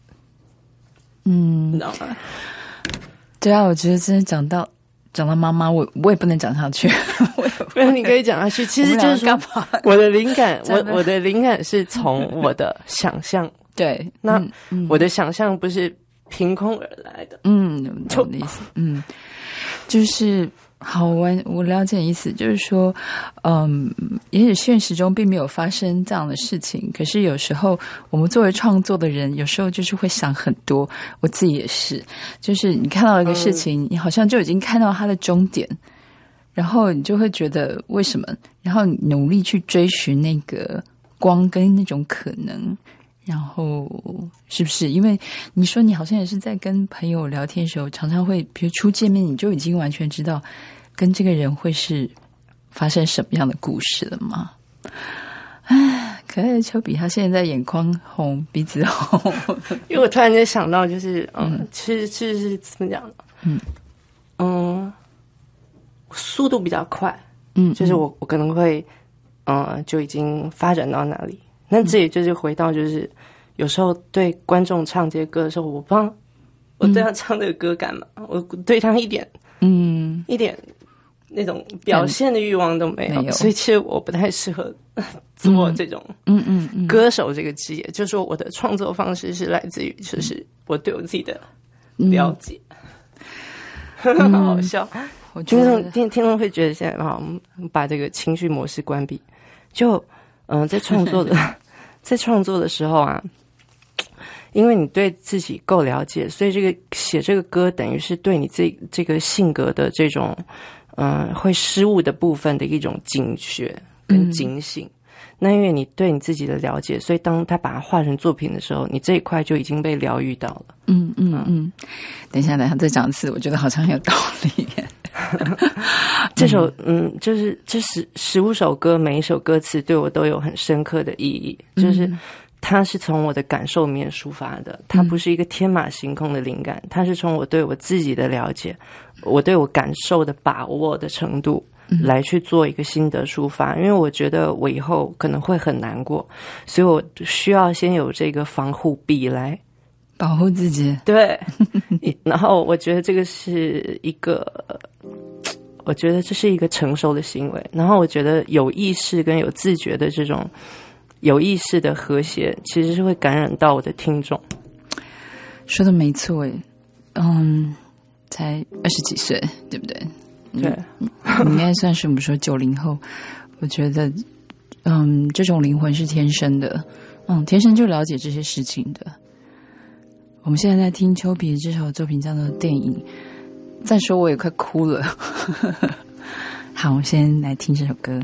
嗯， 你知道吗？ 对啊，我觉得真的讲到讲到妈妈，我我也不能讲下去。 没有，你可以讲下去。其实就是说，我的灵感，我我的灵感是从我的想象。 对， 那、 嗯嗯、 我的想象不是凭空而来的。 嗯，懂我的意思。嗯，就是好，我我了解意思，就是说，嗯，也许现实中并没有发生这样的事情，可是有时候我们作为创作的人，有时候就是会想很多。我自己也是，就是你看到一个事情，嗯、你好像就已经看到它的终点。然后你就会觉得为什么？然后你努力去追寻那个光跟那种可能，然后是不是？因为你说你好像也是在跟朋友聊天的时候，常常会，比如初见面你就已经完全知道跟这个人会是发生什么样的故事了吗？唉，可爱的丘比他现在眼眶红，鼻子红， 因为我突然间想到，就是嗯，嗯其实其实是怎么讲呢？嗯嗯。速度比较快，嗯，就是我我可能会，嗯，就已经发展到哪里。那这也就是回到，就是有时候对观众唱这些歌的时候，我不知道我对他唱这个歌干嘛，嗯、我对他一点，嗯，一点那种表现的欲望都没有，嗯、没有所以其实我不太适合做这种，嗯嗯嗯，歌手这个职业。就是说我的创作方式是来自于，就是我对我自己的了解，嗯、好好笑。听众听听众会觉得现在好，把这个情绪模式关闭。就嗯、呃，在创作的在创作的时候啊，因为你对自己够了解，所以这个写这个歌等于是对你这这个性格的这种嗯、呃、会失误的部分的一种警觉跟警醒。嗯、那因为你对你自己的了解，所以当他把它画成作品的时候，你这一块就已经被疗愈到了。 嗯嗯嗯。等一下，等一下，再讲一次，我觉得好像很有道理。 这首嗯，就是这十十五首歌，每一首歌词对我都有很深刻的意义，就是它是从我的感受里面抒发的，它不是一个天马行空的灵感，它是从我对我自己的了解，我对我感受的把握的程度来去做一个心得抒发。因为我觉得我以后可能会很难过，所以我需要先有这个防护壁来保护自己。 对，然后我觉得这个是一个，我觉得这是一个成熟的行为。然后我觉得有意识跟有自觉的这种有意识的和谐，其实是会感染到我的听众。 说的没错耶，嗯，才二十几岁，对不对？ 对， 嗯、应该算是我们说九零后。我觉得，嗯，这种灵魂是天生的，嗯，天生就了解这些事情的。我们现在在听丘比这首作品叫做《电影》，再说我也快哭了。好，我们先来听这首歌。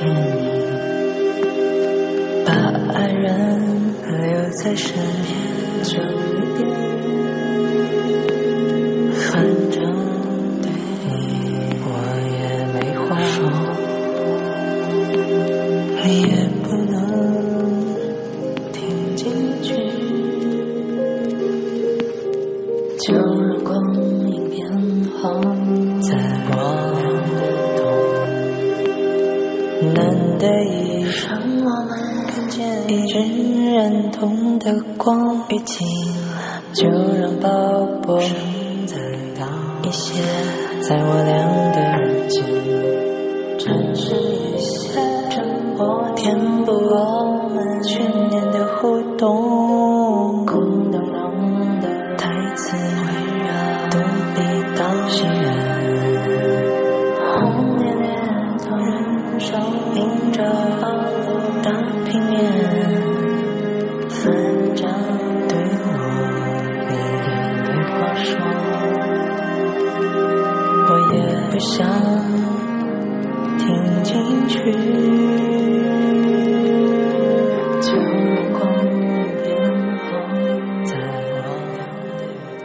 在身边， 久一点，反正对你我也没话说，你也不能听进去，就让光影变好，在我的痛，难得一让我们看见一群人同的光，雨停了就让鲍勃再高一些，在我俩的日记真实一些，我填补我们去年的互动，空荡荡的台词围绕独立到西安，红烈烈的人手映着暴露的平面，反正对我你也没话说，我也不想听进去，就让光变好，在我的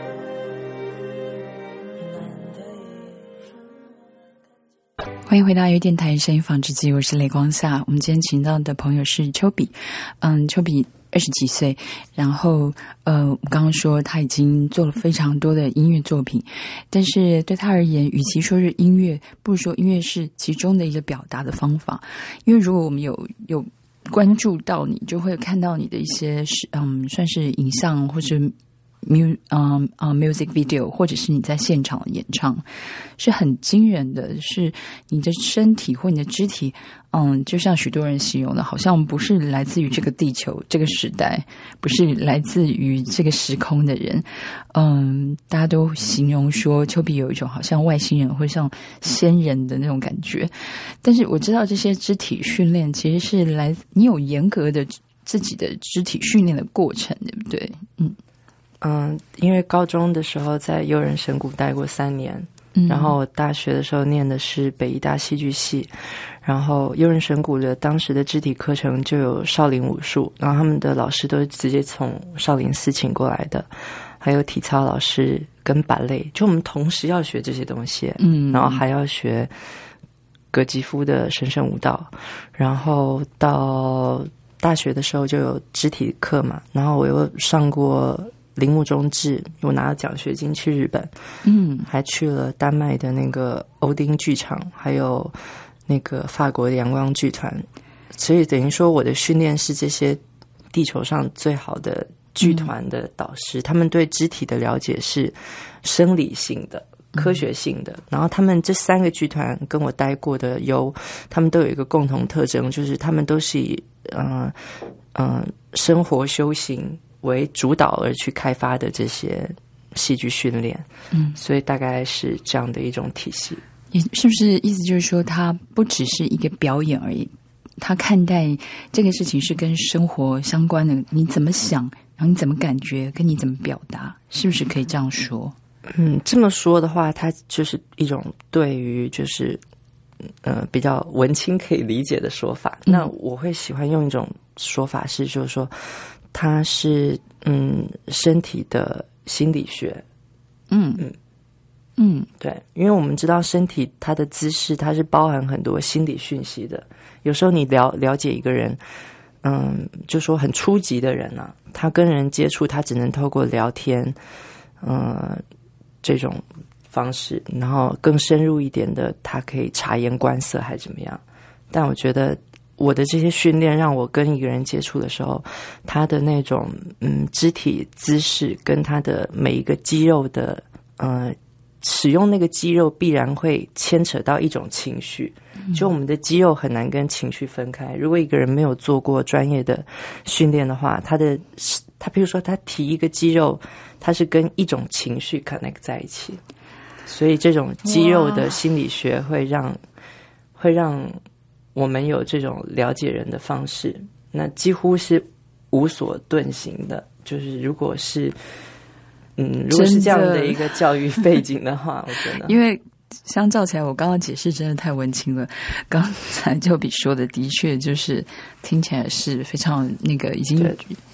难得一瞬。 欢迎回到有电台声音纺织机，我是雷光夏。我们今天请到的朋友是丘比，嗯，丘比二十几岁，然后呃，我刚刚说他已经做了非常多的音乐作品，但是对他而言，与其说是音乐，不如说音乐是其中的一个表达的方法。因为如果我们有有关注到你，就会看到你的一些嗯，算是影像或是 mu 嗯啊 music video， 或者是你在现场的演唱，是很惊人的，是你的身体或你的肢体，嗯，就像许多人形容的，好像不是来自于这个地球这个时代，不是来自于这个时空的人，嗯，大家都形容说丘比有一种好像外星人或像仙人的那种感觉。但是我知道这些肢体训练其实是来你有严格的自己的肢体训练的过程，对不对？嗯。 嗯，因为高中的时候在悠人神谷待过三年，嗯，然后我大学的时候念的是北医大戏剧系，然后悠人神谷的当时的肢体课程就有少林武术，然后他们的老师都是直接从少林寺请过来的，还有体操老师跟芭蕾，就我们同时要学这些东西，嗯，然后还要学葛吉夫的神圣舞蹈，然后到大学的时候就有肢体课嘛，然后我又上过铃木中志，我拿了奖学金去日本，嗯，还去了丹麦的那个欧丁剧场，还有那个法国的阳光剧团，所以等于说我的训练是这些地球上最好的剧团的导师，嗯，他们对肢体的了解是生理性的、科学性的，然后他们这三个剧团跟我待过的有，他们都有一个共同特征，就是他们都是以嗯嗯、呃呃、生活修行为主导而去开发的这些戏剧训练，嗯，所以大概是这样的一种体系。 也是不是意思就是说，它不只是一个表演而已，他看待这个事情是跟生活相关的，你怎么想，然后你怎么感觉，跟你怎么表达，是不是可以这样说？ 嗯，这么说的话，它就是一种对于就是呃比较文青可以理解的说法。嗯，那我会喜欢用一种说法是，就是说它是嗯身体的心理学。嗯嗯嗯，对，因为我们知道身体它的姿势，它是包含很多心理讯息的。有时候你了了解一个人，嗯，就说很初级的人啊，他跟人接触，他只能透过聊天，嗯，这种方式，然后更深入一点的，他可以察言观色还怎么样。但我觉得我的这些训练让我跟一个人接触的时候，他的那种嗯肢体姿势跟他的每一个肌肉的呃使用那个肌肉必然会牵扯到一种情绪，就我们的肌肉很难跟情绪分开。如果一个人没有做过专业的训练的话，他的他比如说他提一个肌肉，他是跟一种情绪 connect 在一起，所以这种肌肉的心理学会让会让我们有这种了解人的方式，那几乎是无所遁形的。就是如果是嗯，如果是这样的一个教育背景的话，我觉得， 因为相较起来，我刚刚解释真的太文青了。刚才就比说的，的确就是听起来是非常那个已经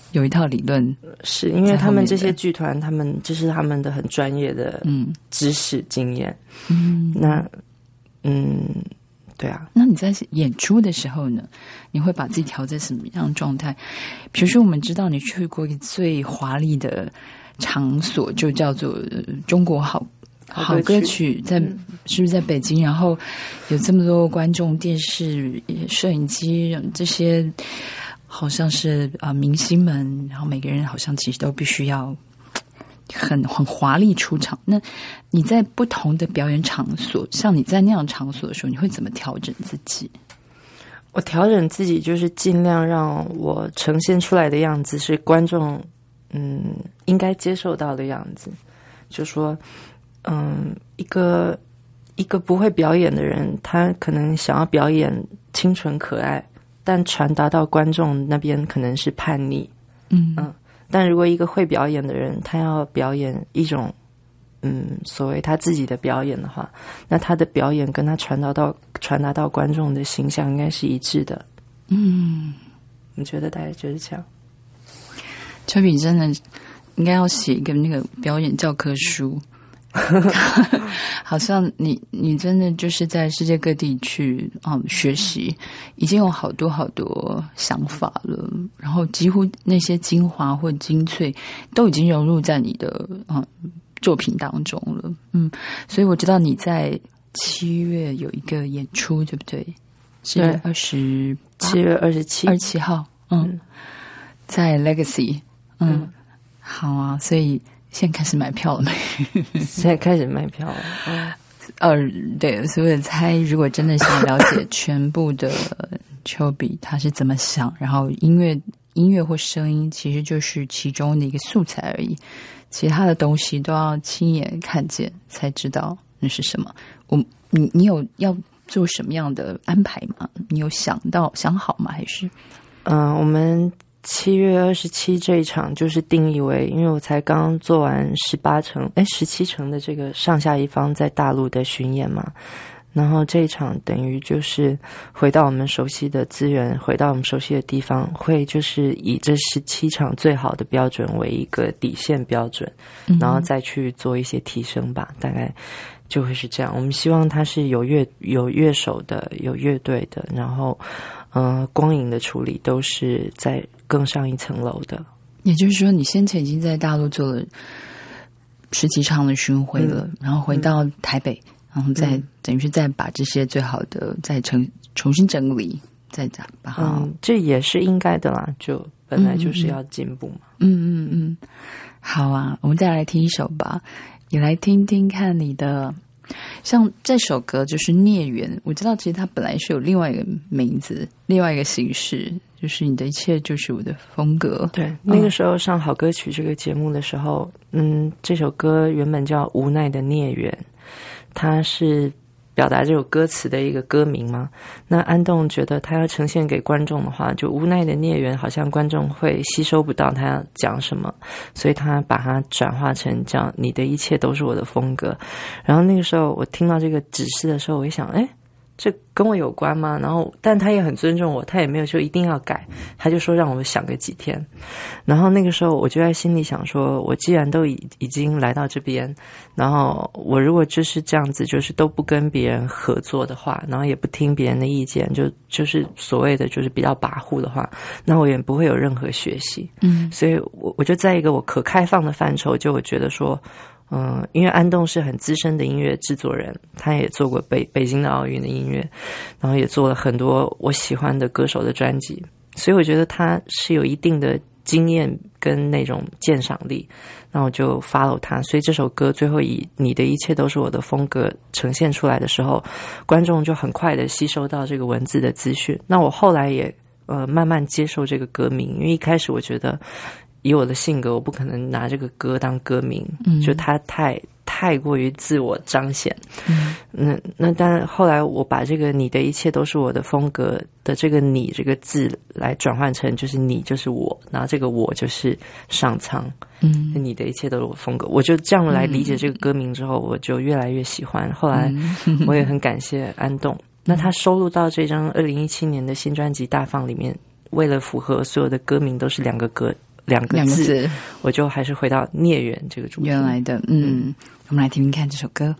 有一套理论， 是因为他们这些剧团，他们这是他们的很专业的嗯知识经验。嗯，那嗯，对啊。 那你在演出的时候呢，你会把自己调在什么样的状态？比如说，我们知道你去过一个最华丽的场所，就叫做中国好。好歌曲在、嗯、是不是在北京？然后有这么多观众、电视、摄影机这些，好像是啊、呃、明星们，然后每个人好像其实都必须要很很华丽出场。那你在不同的表演场所，像你在那样场所的时候，你会怎么调整自己？ 我调整自己就是尽量让我呈现出来的样子是观众嗯应该接受到的样子，就说。嗯，一个一个不会表演的人，他可能想要表演清纯可爱，但传达到观众那边可能是叛逆。嗯嗯，但如果一个会表演的人，他要表演一种嗯所谓他自己的表演的话，那他的表演跟他传达到传达到观众的形象应该是一致的。嗯，我觉得大概就是这样。 丘比真的应该要写一个那个表演教科书。好像你你真的就是在世界各地去嗯学习，已经有好多好多想法了，然后几乎那些精华或精粹都已经融入在你的嗯作品当中了。嗯，所以我知道你在七月有一个演出，对不对？是二十七月二十七二十七号，嗯，嗯在 Legacy， 嗯，嗯好啊，所以。现在开始买票了没？ 现在开始卖票了。嗯、 呃，对，所以我猜，如果真的想了解全部的丘比他是怎么想，然后音乐、音乐或声音，其实就是其中的一个素材而已。其他的东西都要亲眼看见才知道那是什么。我，你，你有要做什么样的安排吗？你有想到想好吗？还是？ 嗯、呃，我们。七月二十七这一场就是定义为，因为我才刚做完十八城，哎，十七城的这个上下一方在大陆的巡演嘛，然后这一场等于就是回到我们熟悉的资源，回到我们熟悉的地方，会就是以这十七场最好的标准为一个底线标准，然后再去做一些提升吧，大概就会是这样。我们希望它是有乐有乐手的，有乐队的，然后呃，光影的处理都是在更上一层楼的。 也就是说，你先前已经在大陆做了十几场的巡回了，嗯、然后回到台北，嗯、然后再、嗯、等于是再把这些最好的再重重新整理，再把它、 嗯，这也是应该的啦，就本来就是要进步嘛。 嗯嗯嗯，好啊，我们再来听一首吧，也来听听看你的。像这首歌就是孽缘，我知道其实它本来是有另外一个名字，另外一个形式，就是你的一切就是我的风格。 对，那个时候上好歌曲这个节目的时候，嗯，这首歌原本叫无奈的孽缘，它是表达这首歌词的一个歌名嘛。那安栋觉得他要呈现给观众的话，就无奈的孽缘好像观众会吸收不到他要讲什么，所以他把它转化成叫你的一切都是我的风格。然后那个时候我听到这个指示的时候，我一想，哎，这跟我有关吗？然后但他也很尊重我，他也没有说一定要改，他就说让我想个几天。然后那个时候我就在心里想说，我既然都已已经来到这边，然后我如果就是这样子，就是都不跟别人合作的话，然后也不听别人的意见，就就是所谓的就是比较跋扈的话，那我也不会有任何学习。嗯，所以我我就在一个我可开放的范畴，就我觉得说嗯，因为安栋是很资深的音乐制作人，他也做过北北京的奥运的音乐，然后也做了很多我喜欢的歌手的专辑，所以我觉得他是有一定的经验跟那种鉴赏力，那我就 follow 他。所以这首歌最后以你的一切都是我的风格呈现出来的时候，观众就很快的吸收到这个文字的资讯。那我后来也呃慢慢接受这个歌名，因为一开始我觉得以我的性格，我不可能拿这个歌当歌名，嗯、就它太太过于自我彰显。嗯，那那但后来我把这个你的一切都是我的风格的这个你这个字来转换成就是你就是我，然后这个我就是上苍。嗯，你的一切都是我风格，我就这样来理解这个歌名之后，我就越来越喜欢。后来我也很感谢安栋，嗯、那他收录到这张二零一七年的新专辑《大放》里面，为了符合所有的歌名都是两个格。 两个字， 两个字我就还是回到孽缘这个主题。 原来的，嗯，嗯我们来听听看这首歌。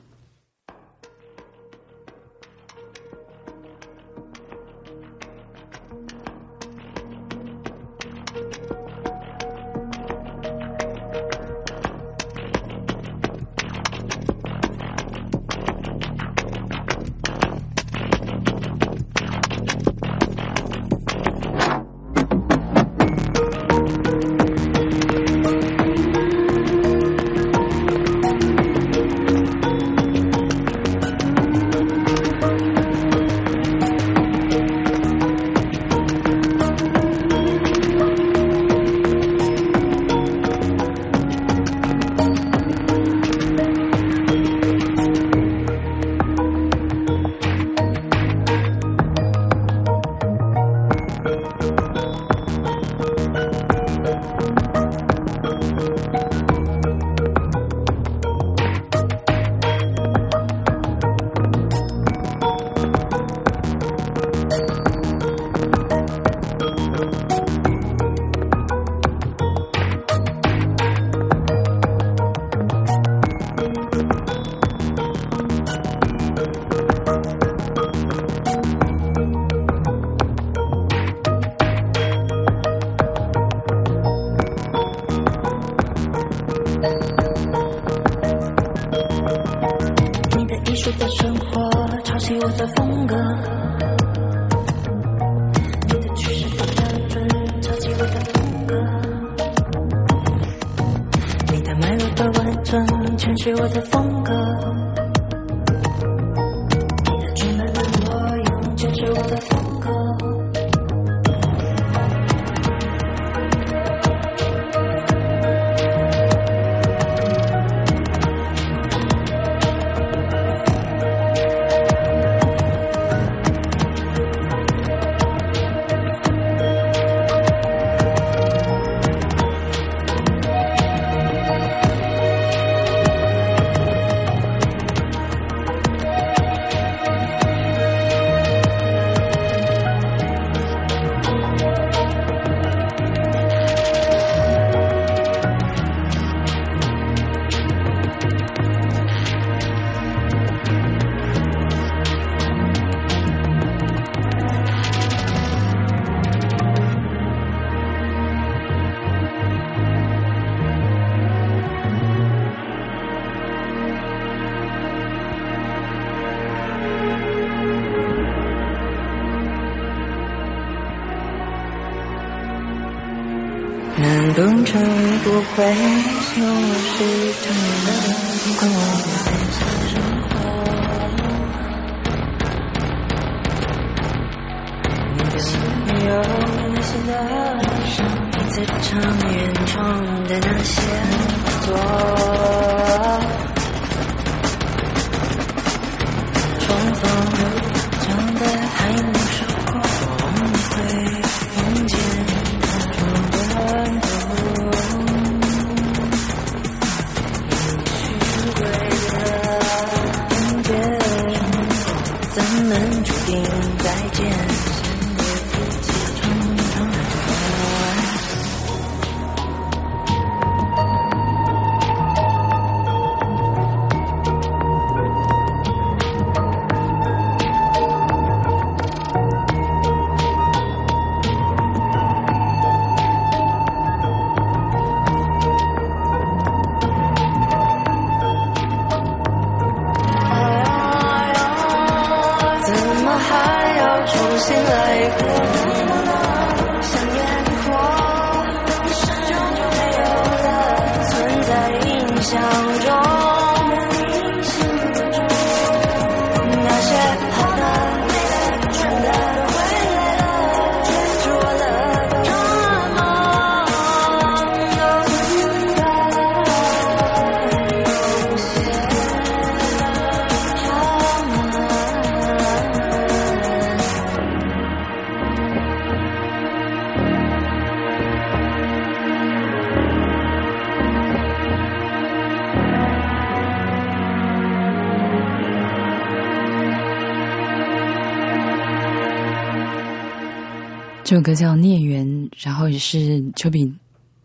能不成你不会希望我是这样的，不管我会想生活。你的心里有那些的，你在场原创的那些作，重逢长的还没说过，你会梦见咱们注定再见，先对自己冲撞爱。醒来过，像烟火，终究没有了存在印象中。那些好的、美的、真的都回来了，是我的这么都存在，有些这首歌叫《孽缘》，然后也是丘比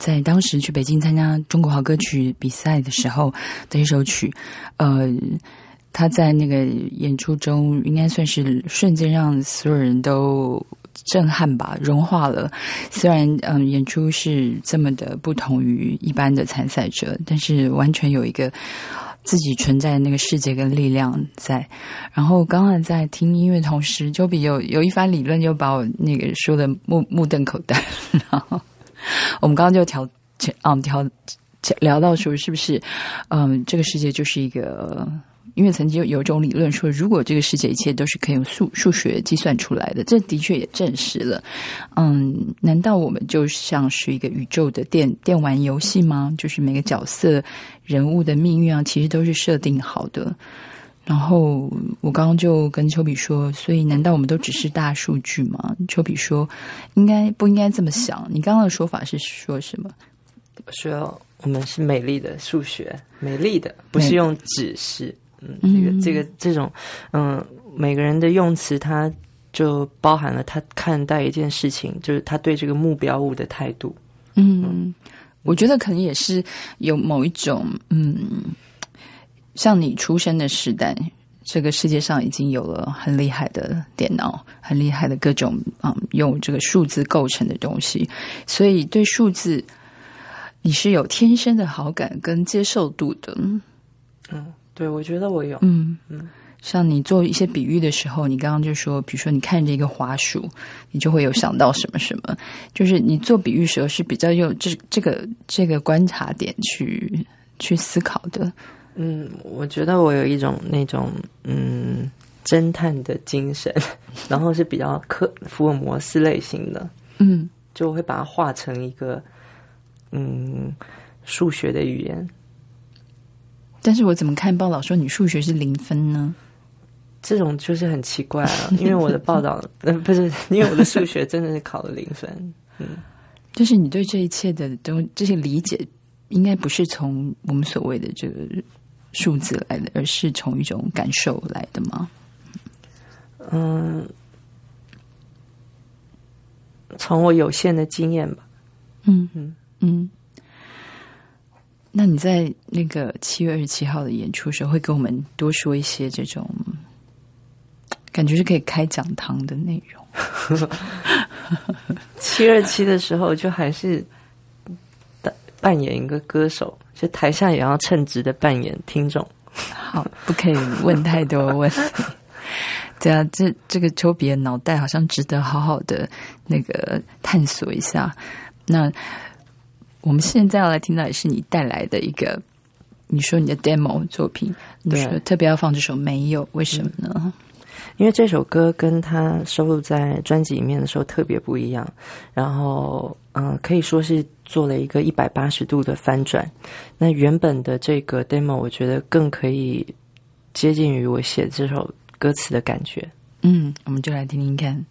在当时去北京参加中国好歌曲比赛的时候的一首曲，呃，他在那个演出中应该算是瞬间让所有人都震撼吧，融化了。虽然嗯演出是这么的不同于一般的参赛者，但是完全有一个自己存在的那个世界跟力量在。然后刚才在听音乐同时，就比有有一番理论，就把我那个说的目目瞪口呆。然后我们刚刚就调嗯调聊到说，是不是嗯这个世界就是一个。因为曾经有一种理论说，如果这个世界一切都是可以用数数学计算出来的，这的确也证实了。嗯，难道我们就像是一个宇宙的电电玩游戏吗？就是每个角色人物的命运啊，其实都是设定好的。然后我刚刚就跟丘比说，所以难道我们都只是大数据吗？丘比说，应该不应该这么想？你刚刚的说法是说什么？ 说我们是美丽的数学，美丽的，不是用指示。嗯，这个这个这种，嗯，每个人的用词，它就包含了他看待一件事情，就是他对这个目标物的态度。 嗯，嗯我觉得可能也是有某一种，嗯，像你出生的时代，这个世界上已经有了很厉害的电脑，很厉害的各种嗯用这个数字构成的东西，所以对数字你是有天生的好感跟接受度的。 嗯。对，我觉得我有。 嗯嗯，像你做一些比喻的时候，你刚刚就说，比如说你看着一个花束，你就会有想到什么什么，就是你做比喻的时候是比较用这这个这个观察点去去思考的。 嗯，我觉得我有一种那种嗯侦探的精神，然后是比较克福尔摩斯类型的。嗯，就会把它画成一个嗯数学的语言。 但是我怎么看报道说你数学是零分呢？ 这种就是很奇怪了，因为我的报道，呃，不是，因为我的数学真的是考了零分。嗯， 就是你对这一切的东这些理解，应该不是从我们所谓的这个数字来的，而是从一种感受来的吗？ 嗯，从我有限的经验吧。 嗯嗯嗯。那你在那个七月二十七号的演出的时候，会跟我们多说一些这种感觉是可以开讲堂的内容？ 七二七的时候，就还是扮演一个歌手，就台下也要称职的扮演听众。 好，不可以问太多问题。对啊，这这个丘比的脑袋好像值得好好的那个探索一下。那我们现在要来听到也是你带来的一个，你说你的 demo 作品，你说特别要放这首《没有》，为什么呢？嗯， 因为这首歌跟它收录在专辑里面的时候特别不一样，然后嗯、呃，可以说是做了一个一百八十度的翻转。那原本的这个 demo 我觉得更可以接近于我写这首歌词的感觉。 嗯，我们就来听听看。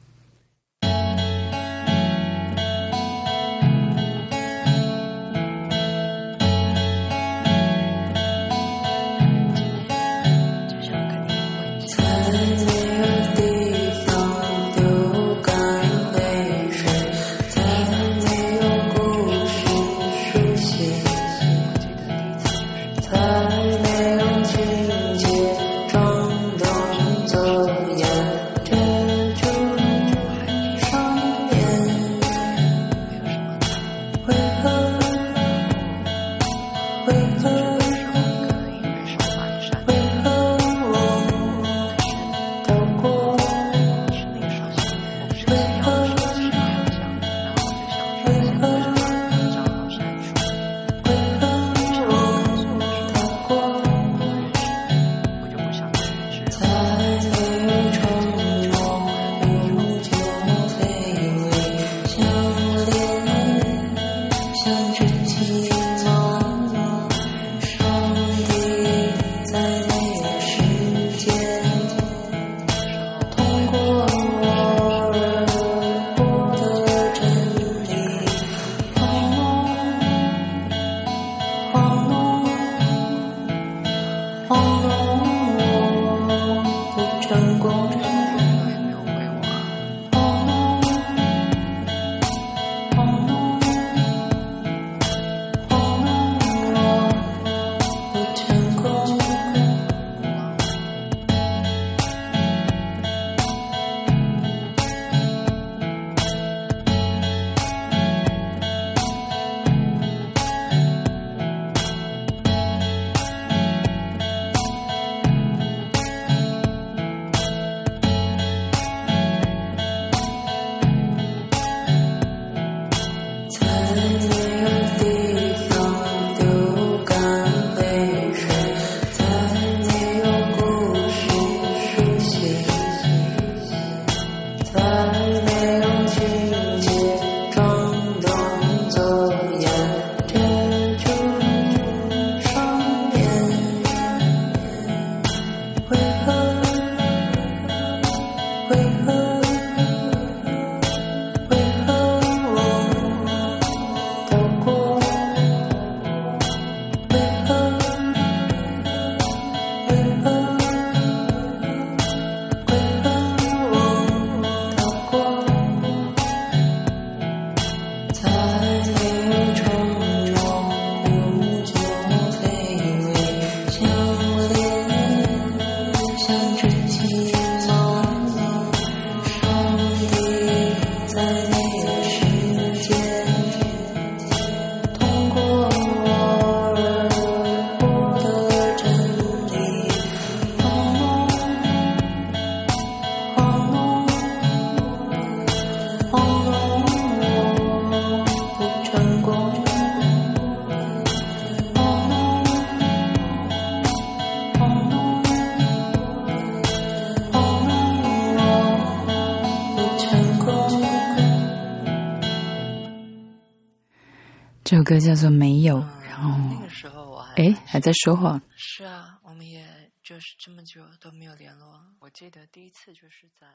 这首歌叫做《没有》，然后那个时候我还哎还在说谎。 是啊，我们也就是这么久都没有联络。我记得第一次就是在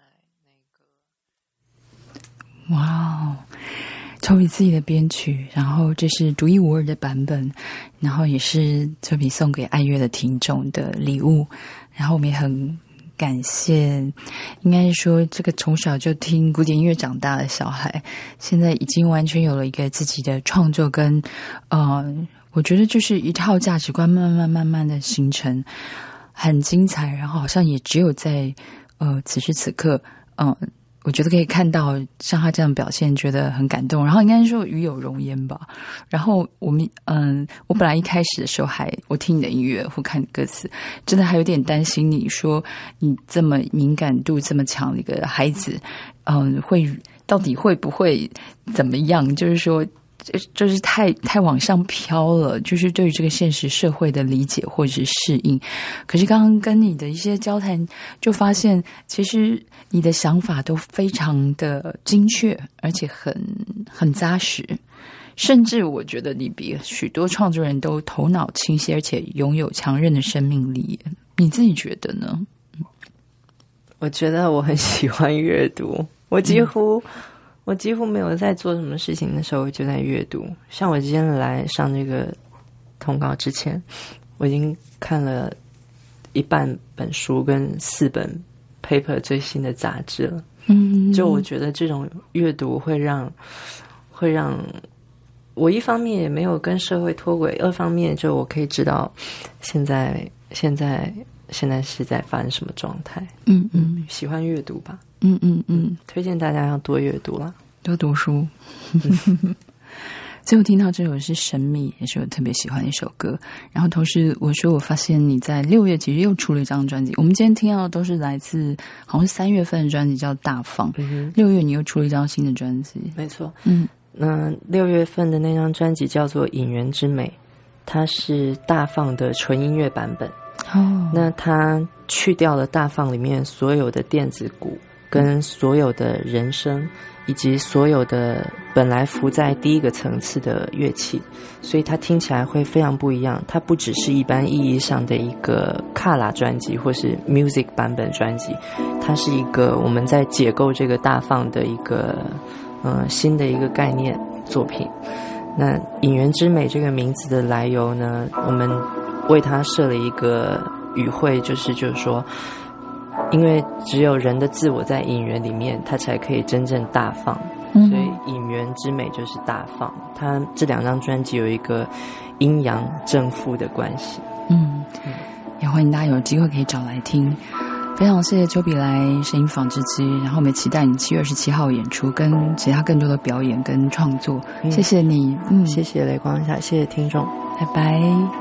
那个， 哇哦，丘比自己的编曲，然后这是独一无二的版本，然后也是丘比送给爱乐的听众的礼物，然后我们也很感谢，应该是说这个从小就听古典音乐长大的小孩，现在已经完全有了一个自己的创作跟呃，我觉得就是一套价值观慢慢慢慢的形成，很精彩，然后好像也只有在呃此时此刻，嗯、呃。我觉得可以看到像他这样表现，觉得很感动。然后应该说与有荣焉吧。然后我们嗯，我本来一开始的时候还我听你的音乐或看歌词，真的还有点担心你说你这么敏感度这么强的一个孩子，嗯，会到底会不会怎么样？就是说。就是太太往上飘了，就是对于这个现实社会的理解或者是适应。可是刚刚跟你的一些交谈，就发现其实你的想法都非常的精确，而且很很扎实。甚至我觉得你比许多创作人都头脑清晰，而且拥有强韧的生命力。你自己觉得呢？ 我觉得我很喜欢阅读，我几乎。嗯我几乎没有在做什么事情的时候就在阅读，像我今天来上这个通告之前，我已经看了一半本书跟四本 paper 最新的杂志了。嗯，就我觉得这种阅读会让会让我一方面也没有跟社会脱轨，二方面就我可以知道现在现在现在是在发生什么状态。嗯嗯，喜欢阅读吧。嗯嗯嗯，推荐大家要多阅读啦， 多读书。嗯、最后听到这首是《神秘》，也是我特别喜欢的一首歌。然后同时我说我发现你在六月其实又出了一张专辑，我们今天听到的都是来自好像是三月份的专辑叫《大放》，嗯、六月你又出了一张新的专辑。 没错，嗯，那六月份的那张专辑叫做《引源之美》，它是大放的纯音乐版本。哦，那它去掉了大放里面所有的电子鼓。跟所有的人声以及所有的本来浮在第一个层次的乐器，所以它听起来会非常不一样。它不只是一般意义上的一个卡拉专辑或是 music 版本专辑，它是一个我们在解构这个大放的一个呃新的一个概念作品。那引源之美这个名字的来由呢，我们为它设了一个语汇，就是就是说因为只有人的自我在引源里面，它才可以真正大放，嗯、所以引源之美就是大放。它这两张专辑有一个阴阳正负的关系。嗯， 嗯也欢迎大家有机会可以找来听。非常谢谢丘比来声音纺织机，然后我们期待你七月二十七号演出跟其他更多的表演跟创作。嗯、谢谢你， 嗯，谢谢雷光夏，谢谢听众， 拜拜。